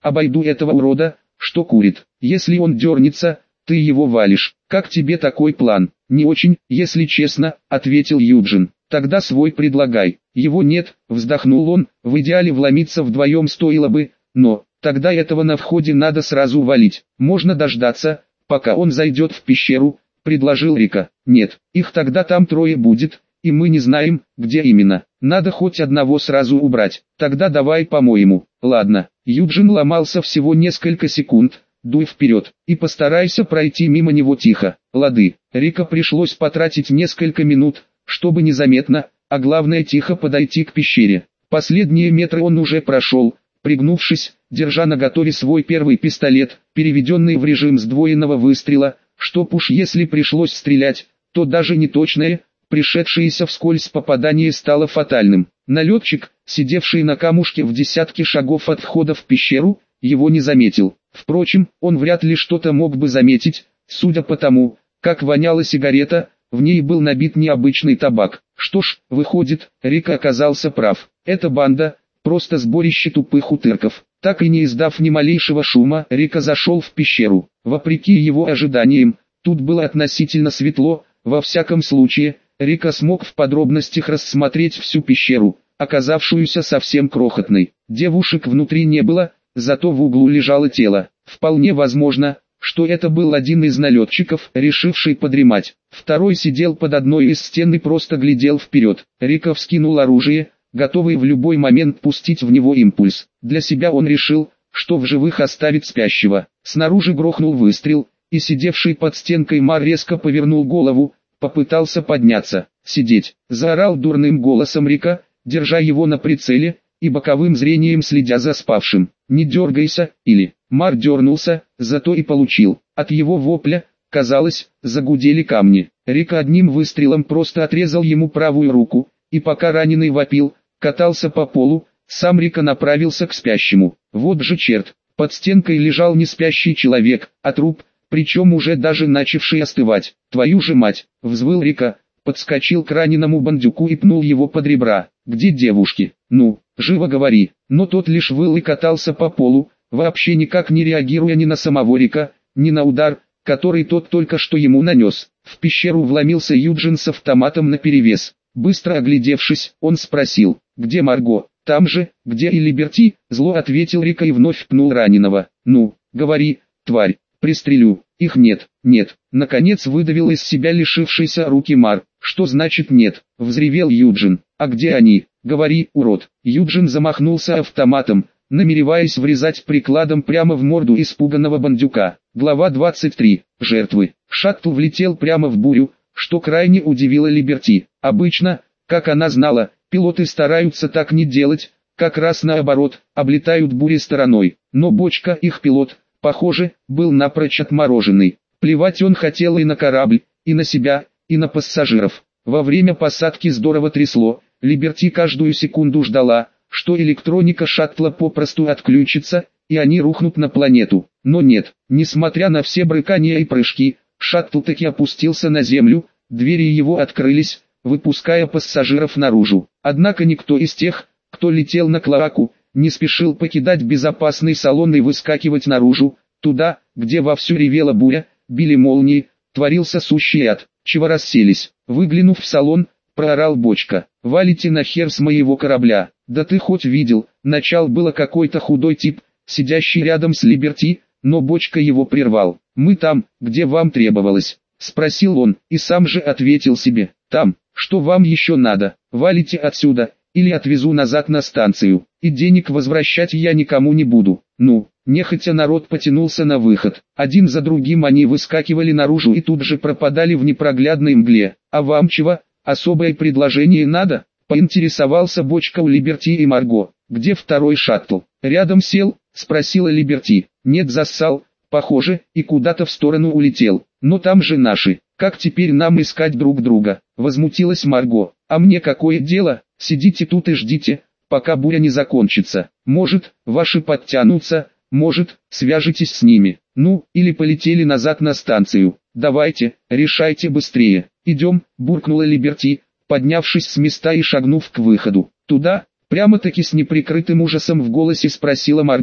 обойду этого урода, что курит. Если он дернется, ты его валишь. Как тебе такой план? Не очень, если честно, ответил Юджин. Тогда свой предлагай. Его нет, вздохнул он, в идеале вломиться вдвоем стоило бы, но, тогда этого на входе надо сразу валить. Можно дождаться, пока он зайдет в пещеру, предложил Рика. Нет, их тогда там трое будет, и мы не знаем, где именно. Надо хоть одного сразу убрать. Тогда давай по-моему. Ладно. Юджин ломался всего несколько секунд. Дуй вперед, и постарайся пройти мимо него тихо. Лады. Рика пришлось потратить несколько минут, чтобы незаметно, а главное тихо подойти к пещере. Последние метры он уже прошел, пригнувшись, держа наготове свой первый пистолет, переведенный в режим сдвоенного выстрела, чтоб уж если пришлось стрелять, то даже не точное, пришедшееся вскользь попадание стало фатальным. Налетчик, сидевший на камушке в десятке шагов от входа в пещеру, его не заметил. Впрочем, он вряд ли что-то мог бы заметить, судя по тому, как воняла сигарета, в ней был набит необычный табак. Что ж, выходит, Рика оказался прав. Эта банда – просто сборище тупых утырков. Так и не издав ни малейшего шума, Рика зашел в пещеру. Вопреки его ожиданиям, тут было относительно светло, во всяком случае, Рика смог в подробностях рассмотреть всю пещеру, оказавшуюся совсем крохотной. Девушек внутри не было, зато в углу лежало тело. Вполне возможно, что это был один из налетчиков, решивший подремать. Второй сидел под одной из стен и просто глядел вперед. Рика вскинул оружие, готовый в любой момент пустить в него импульс. Для себя он решил, что в живых оставит спящего. Снаружи грохнул выстрел, и сидевший под стенкой Мар резко повернул голову, попытался подняться. «Сидеть!» – заорал дурным голосом Рика, держа его на прицеле, и боковым зрением следя за спавшим. «Не дергайся!» или Мар дернулся, зато и получил. От его вопля, казалось, загудели камни. Рика одним выстрелом просто отрезал ему правую руку, и пока раненый вопил, катался по полу, сам Рика направился к спящему. Вот же черт, под стенкой лежал не спящий человек, а труп, причем уже даже начавший остывать. «Твою же мать!» — взвыл Рика, подскочил к раненому бандюку и пнул его под ребра. «Где девушки? Ну, живо говори!» Но тот лишь выл и катался по полу, вообще никак не реагируя ни на самого Рика, ни на удар, который тот только что ему нанес. В пещеру вломился Юджин с автоматом наперевес. Быстро оглядевшись, он спросил: «Где Марго?» «Там же, где и Либерти», — зло ответил Рика и вновь пнул раненого. «Ну, говори, тварь, пристрелю». «Их нет, нет», — наконец выдавил из себя лишившийся руки Мар. «Что значит нет?» — взревел Юджин. «А где они? Говори, урод». Юджин замахнулся автоматом, намереваясь врезать прикладом прямо в морду испуганного бандюка. Глава двадцать три. Жертвы. Шаттл влетел прямо в бурю, что крайне удивило Либерти. Обычно, как она знала, пилоты стараются так не делать, как раз наоборот, облетают бури стороной. Но бочка, их пилот, похоже, был напрочь отмороженный. Плевать он хотел и на корабль, и на себя, и на пассажиров. Во время посадки здорово трясло, Либерти каждую секунду ждала, что электроника шаттла попросту отключится, и они рухнут на планету. Но нет, несмотря на все брыкания и прыжки, шаттл таки опустился на землю, двери его открылись, выпуская пассажиров наружу. Однако никто из тех, кто летел на Клоаку, не спешил покидать безопасный салон и выскакивать наружу, туда, где вовсю ревела буря, били молнии, творился сущий ад. «Чего расселись?» Выглянув в салон, проорал Бочка: «Валите нахер с моего корабля!» «Да ты хоть видел?» Начал было какой-то худой тип, сидящий рядом с Либерти, но Бочка его прервал. «Мы там, где вам требовалось», — спросил он, и сам же ответил себе: «Там, что вам еще надо? Валите отсюда, или отвезу назад на станцию, и денег возвращать я никому не буду». Ну, нехотя народ потянулся на выход. Один за другим они выскакивали наружу и тут же пропадали в непроглядной мгле. «А вам чего? Особое предложение надо?» — поинтересовался Бочка у Либерти и Марго. «Где второй шаттл?» «Рядом сел?» — спросила Либерти. «Нет, зассал, похоже, и куда-то в сторону улетел. Но там же наши. Как теперь нам искать друг друга?» — возмутилась Марго. «А мне какое дело? Сидите тут и ждите, пока буря не закончится. Может, ваши подтянутся, может, свяжетесь с ними. Ну, или полетели назад на станцию. Давайте, решайте быстрее». «Идем», — буркнула Либерти, поднявшись с места и шагнув к выходу. «Туда?» — прямо-таки с неприкрытым ужасом в голосе спросила Марго.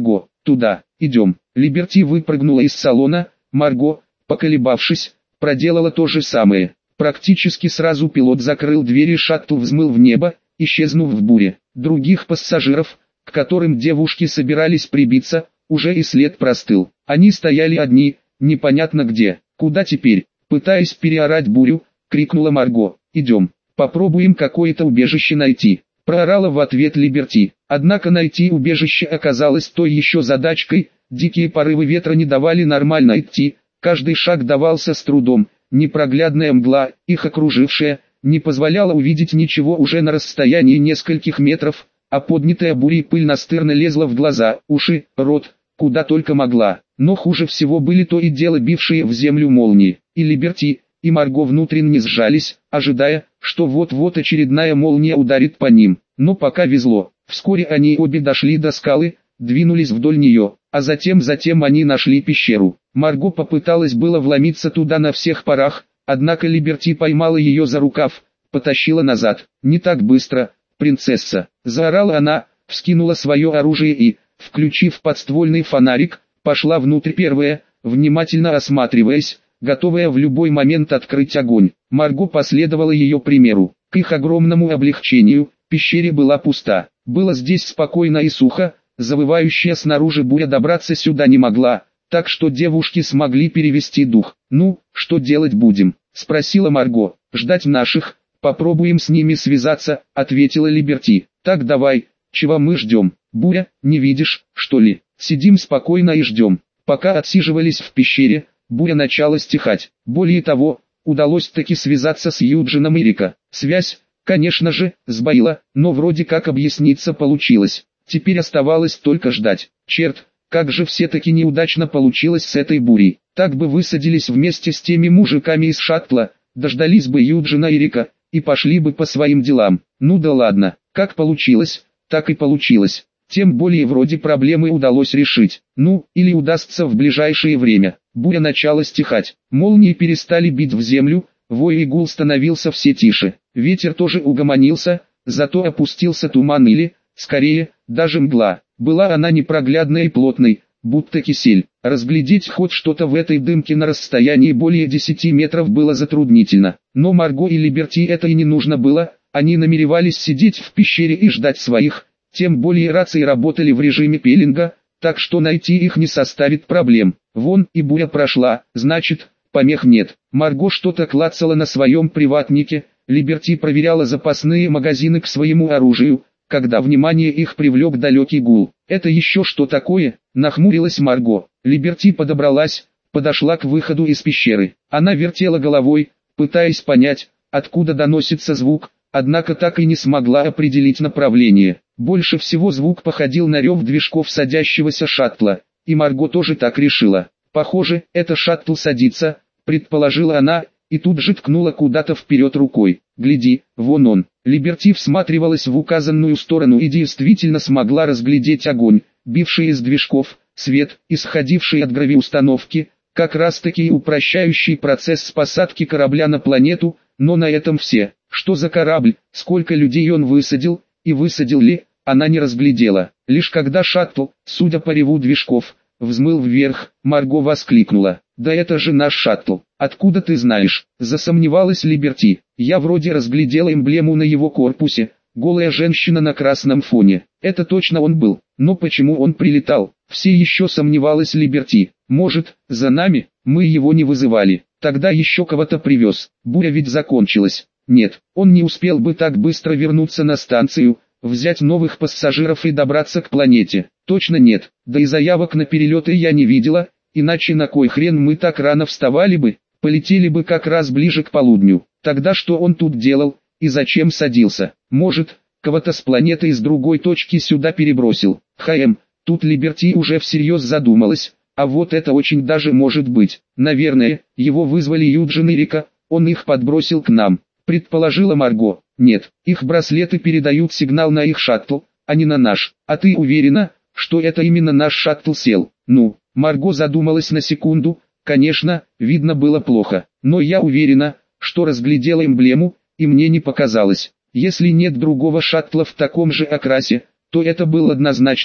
туда, идем. Либерти выпрыгнула из салона, Марго, поколебавшись, проделала то же самое. Практически сразу пилот закрыл дверь и шаттл взмыл в небо, исчезнув в буре. Других пассажиров, к которым девушки собирались прибиться, уже и след простыл. Они стояли одни, непонятно где. Куда теперь? Пытаясь переорать бурю, крикнула Марго. Идем, попробуем какое-то убежище найти. Проорала в ответ Либерти. Однако найти убежище оказалось той еще задачкой, дикие порывы ветра не давали нормально идти, каждый шаг давался с трудом, непроглядная мгла, их окружившая, не позволяла увидеть ничего уже на расстоянии нескольких метров, а поднятая бурей пыль настырно лезла в глаза, уши, рот, куда только могла. Но хуже всего были то и дело бившие в землю молнии, и Либерти, и Марго внутренне сжались, ожидая, что вот-вот очередная молния ударит по ним. Но пока везло. Вскоре они обе дошли до скалы, двинулись вдоль нее, а затем затем они нашли пещеру. Марго попыталась было вломиться туда на всех парах, однако Либерти поймала ее за рукав, потащила назад. «Не так быстро, принцесса!» – заорала она, вскинула свое оружие и, включив подствольный фонарик, пошла внутрь первая, внимательно осматриваясь, готовая в любой момент открыть огонь. Марго последовала ее примеру. К их огромному облегчению, пещера была пуста. Было здесь спокойно и сухо, завывающая снаружи буря добраться сюда не могла, так что девушки смогли перевести дух. «Ну, что делать будем?» – спросила Марго. «Ждать наших, попробуем с ними связаться», – ответила Либерти. «Так давай, чего мы ждем? Буря, не видишь, что ли? Сидим спокойно и ждем». Пока отсиживались в пещере, буря начала стихать. Более того, удалось таки связаться с Юджином и Рика. Связь, конечно же, сбоила, но вроде как объясниться получилось. Теперь оставалось только ждать. Черт, как же все-таки неудачно получилось с этой бурей. Так бы высадились вместе с теми мужиками из шаттла, дождались бы Юджина и Рика, и пошли бы по своим делам. Ну да ладно, как получилось, так и получилось. Тем более вроде проблемы удалось решить. Ну, или удастся в ближайшее время. Буря начала стихать. Молнии перестали бить в землю, вой и гул становился все тише. Ветер тоже угомонился, зато опустился туман или, скорее, даже мгла. Была она непроглядной и плотной, будто кисель. Разглядеть хоть что-то в этой дымке на расстоянии более десяти метров было затруднительно. Но Марго и Либерти это и не нужно было, они намеревались сидеть в пещере и ждать своих. Тем более рации работали в режиме пеленга, так что найти их не составит проблем. Вон и буря прошла, значит, помех нет. Марго что-то клацала на своем приватнике, Либерти проверяла запасные магазины к своему оружию, когда внимание их привлек далекий гул. «Это еще что такое?» – нахмурилась Марго. Либерти подобралась, подошла к выходу из пещеры. Она вертела головой, пытаясь понять, откуда доносится звук, однако так и не смогла определить направление. Больше всего звук походил на рев движков садящегося шаттла, и Марго тоже так решила. «Похоже, это шаттл садится», — предположила она, и тут же ткнула куда-то вперед рукой. «Гляди, вон он». Либерти всматривалась в указанную сторону и действительно смогла разглядеть огонь, бивший из движков, свет, исходивший от гравиустановки, как раз таки упрощающий процесс посадки корабля на планету, но на этом все. Что за корабль, сколько людей он высадил, и высадил ли, она не разглядела. Лишь когда шаттл, судя по реву движков, взмыл вверх, Марго воскликнула: «Да это же наш шаттл! Откуда ты знаешь?» Засомневалась Либерти. «Я вроде разглядела эмблему на его корпусе, голая женщина на красном фоне. Это точно он был, но почему он прилетал?» Все еще сомневалась Либерти. «Может, за нами, мы его не вызывали, тогда еще кого-то привез, буря ведь закончилась». Нет, он не успел бы так быстро вернуться на станцию, взять новых пассажиров и добраться к планете. Точно нет, да и заявок на перелеты я не видела, иначе на кой хрен мы так рано вставали бы, полетели бы как раз ближе к полудню. Тогда что он тут делал, и зачем садился? Может, кого-то с планеты из другой точки сюда перебросил. Хм, тут Либерти уже всерьез задумалась, а вот это очень даже может быть. Наверное, его вызвали Юджин и Рика, он их подбросил к нам. Предположила Марго. Нет, их браслеты передают сигнал на их шаттл, а не на наш. А ты уверена, что это именно наш шаттл сел? Ну, Марго задумалась на секунду. Конечно, видно было плохо, но я уверена, что разглядела эмблему, и мне не показалось. Если нет другого шаттла в таком же окрасе, то это был однозначно он.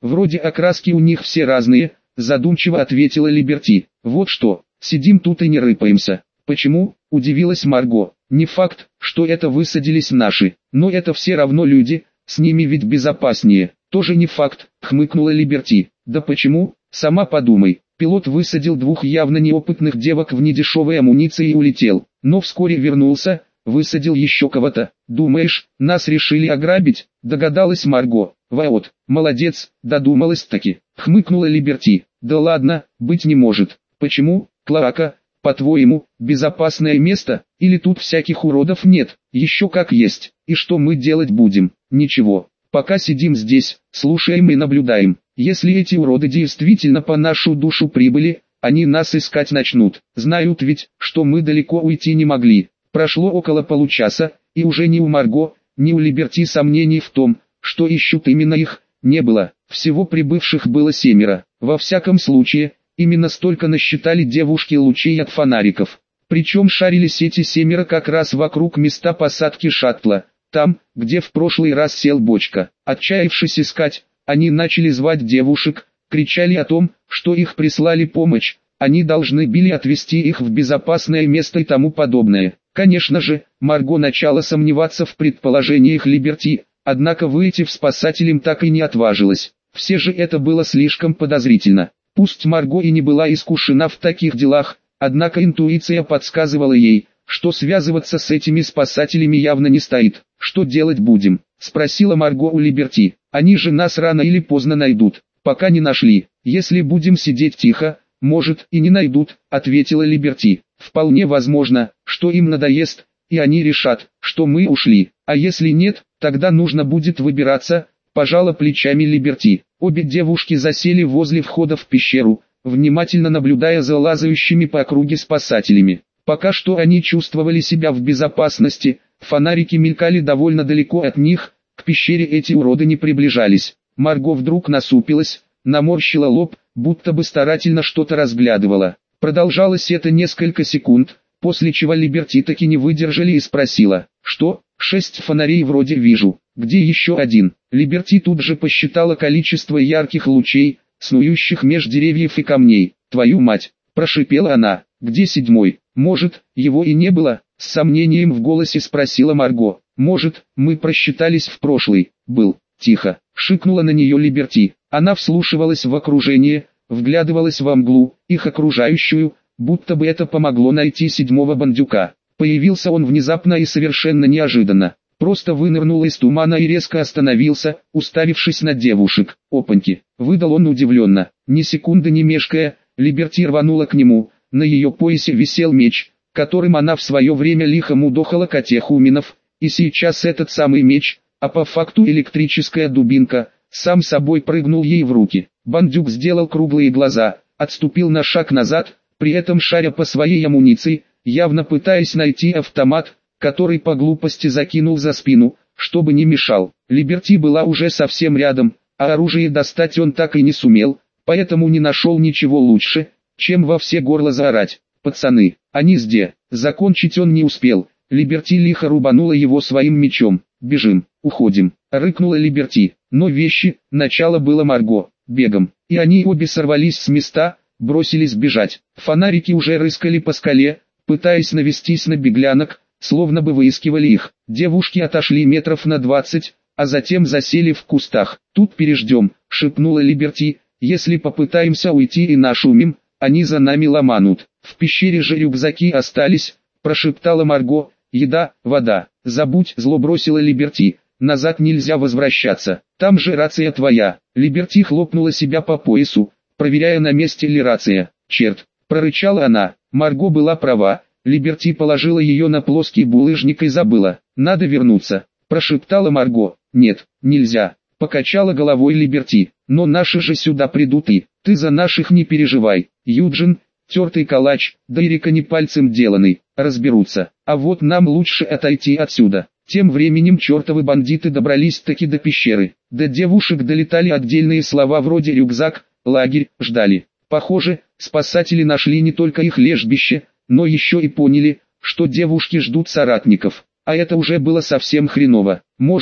Вроде окраски у них все разные, задумчиво ответила Либерти. Вот что, сидим тут и не рыпаемся. Почему? Удивилась Марго. Не факт, что это высадились наши, но это все равно люди, с ними ведь безопаснее. Тоже не факт, хмыкнула Либерти. Да почему? Сама подумай. Пилот высадил двух явно неопытных девок в недешевой амуниции и улетел, но вскоре вернулся, высадил еще кого-то. Думаешь, нас решили ограбить? Догадалась Марго. Вот, молодец, додумалась-таки. Хмыкнула Либерти. Да ладно, быть не может. Почему, Клоака? По-твоему, безопасное место, или тут всяких уродов нет? Еще как есть. И что мы делать будем? Ничего. Пока сидим здесь, слушаем и наблюдаем. Если эти уроды действительно по нашу душу прибыли, они нас искать начнут. Знают ведь, что мы далеко уйти не могли. Прошло около получаса, и уже ни у Марго, ни у Либерти сомнений в том, что ищут именно их, не было. Всего прибывших было семеро. Во всяком случае, именно столько насчитали девушки лучей от фонариков. Причем шарились эти семеро как раз вокруг места посадки шаттла, там, где в прошлый раз сел Бочка. Отчаявшись искать, они начали звать девушек, кричали о том, что их прислали помощь, они должны были отвезти их в безопасное место и тому подобное. Конечно же, Марго начала сомневаться в предположениях Либерти, однако выйти в спасателям так и не отважилась. Все же это было слишком подозрительно. Пусть Марго и не была искушена в таких делах, однако интуиция подсказывала ей, что связываться с этими спасателями явно не стоит. «Что делать будем?» – спросила Марго у Либерти. «Они же нас рано или поздно найдут, пока не нашли. Если будем сидеть тихо, может и не найдут», – ответила Либерти. «Вполне возможно, что им надоест, и они решат, что мы ушли. А если нет, тогда нужно будет выбираться», – пожала плечами Либерти. Обе девушки засели возле входа в пещеру, внимательно наблюдая за лазающими по округе спасателями. Пока что они чувствовали себя в безопасности, фонарики мелькали довольно далеко от них, к пещере эти уроды не приближались. Марго вдруг насупилась, наморщила лоб, будто бы старательно что-то разглядывала. Продолжалось это несколько секунд, после чего Либерти таки не выдержали и спросила: «Что? Шесть фонарей вроде вижу, где еще один?» Либерти тут же посчитала количество ярких лучей, снующих меж деревьев и камней. «Твою мать!» – прошипела она. «Где седьмой? Может, его и не было?» – с сомнением в голосе спросила Марго. «Может, мы просчитались в прошлый?» «Был». «Тихо!» – шикнула на нее Либерти. Она вслушивалась в окружение, вглядывалась во мглу, их окружающую, будто бы это помогло найти седьмого бандюка. Появился он внезапно и совершенно неожиданно. Просто вынырнул из тумана и резко остановился, уставившись на девушек. «Опаньки!» – выдал он удивленно. Ни секунды не мешкая, Либерти рванула к нему. На ее поясе висел меч, которым она в свое время лихо мудохала катехуменов, и сейчас этот самый меч, а по факту электрическая дубинка, сам собой прыгнул ей в руки. Бандюк сделал круглые глаза, отступил на шаг назад, при этом шаря по своей амуниции, явно пытаясь найти автомат, который по глупости закинул за спину, чтобы не мешал. Либерти была уже совсем рядом, а оружие достать он так и не сумел, поэтому не нашел ничего лучше, чем во все горло заорать: «Пацаны, они здесь!» Закончить он не успел, Либерти лихо рубанула его своим мечом. «Бежим, уходим!» — рыкнула Либерти. Но вещи, начало было Марго, бегом, и они обе сорвались с места, бросились бежать. Фонарики уже рыскали по скале, пытаясь навестись на беглянок, словно бы выискивали их. Девушки отошли метров на двадцать, а затем засели в кустах. «Тут переждем», — шепнула Либерти. «Если попытаемся уйти и нашумим, они за нами ломанут. В пещере же рюкзаки остались», — прошептала Марго. «Еда, вода». «Забудь», — зло бросила Либерти. «Назад нельзя возвращаться. Там же рация твоя». Либерти хлопнула себя по поясу, проверяя, на месте ли рация. «Черт», — прорычала она. Марго была права. Либерти положила ее на плоский булыжник и забыла. «Надо вернуться», — прошептала Марго. «Нет, нельзя», — покачала головой Либерти. «Но наши же сюда придут и...» «Ты за наших не переживай, Юджин, тертый калач, да и река не пальцем деланный, разберутся. А вот нам лучше отойти отсюда». Тем временем чертовы бандиты добрались-таки до пещеры. До девушек долетали отдельные слова вроде «рюкзак», «лагерь», «ждали». Похоже, спасатели нашли не только их лежбище, но еще и поняли, что девушки ждут соратников. А это уже было совсем хреново. Может,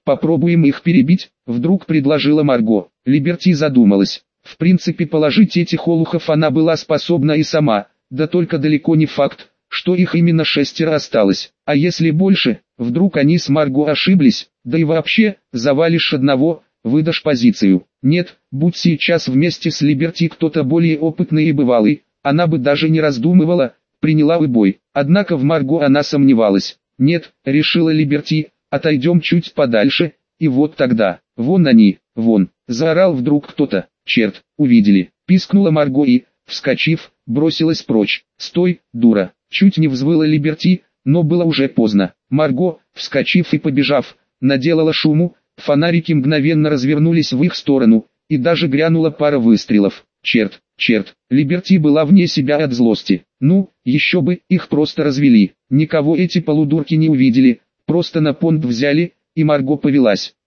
попробуем их перебить, вдруг предложила Марго. Либерти задумалась. В принципе, положить этих олухов она была способна и сама, да только далеко не факт, что их именно шестеро осталось. А если больше, вдруг они с Марго ошиблись, да и вообще, завалишь одного, выдашь позицию. Нет, будь сейчас вместе с Либерти кто-то более опытный и бывалый, она бы даже не раздумывала, приняла бы бой. Однако в Марго она сомневалась. Нет, решила Либерти, отойдем чуть подальше, и вот тогда, вон они, вон, заорал вдруг кто-то. Черт, увидели, пискнула Марго и, вскочив, бросилась прочь. Стой, дура, чуть не взвыла Либерти, но было уже поздно. Марго, вскочив и побежав, наделала шуму, фонарики мгновенно развернулись в их сторону, и даже грянула пара выстрелов. Черт, черт, Либерти была вне себя от злости. Ну, еще бы, их просто развели. Никого эти полудурки не увидели, просто на понт взяли, и Марго повелась.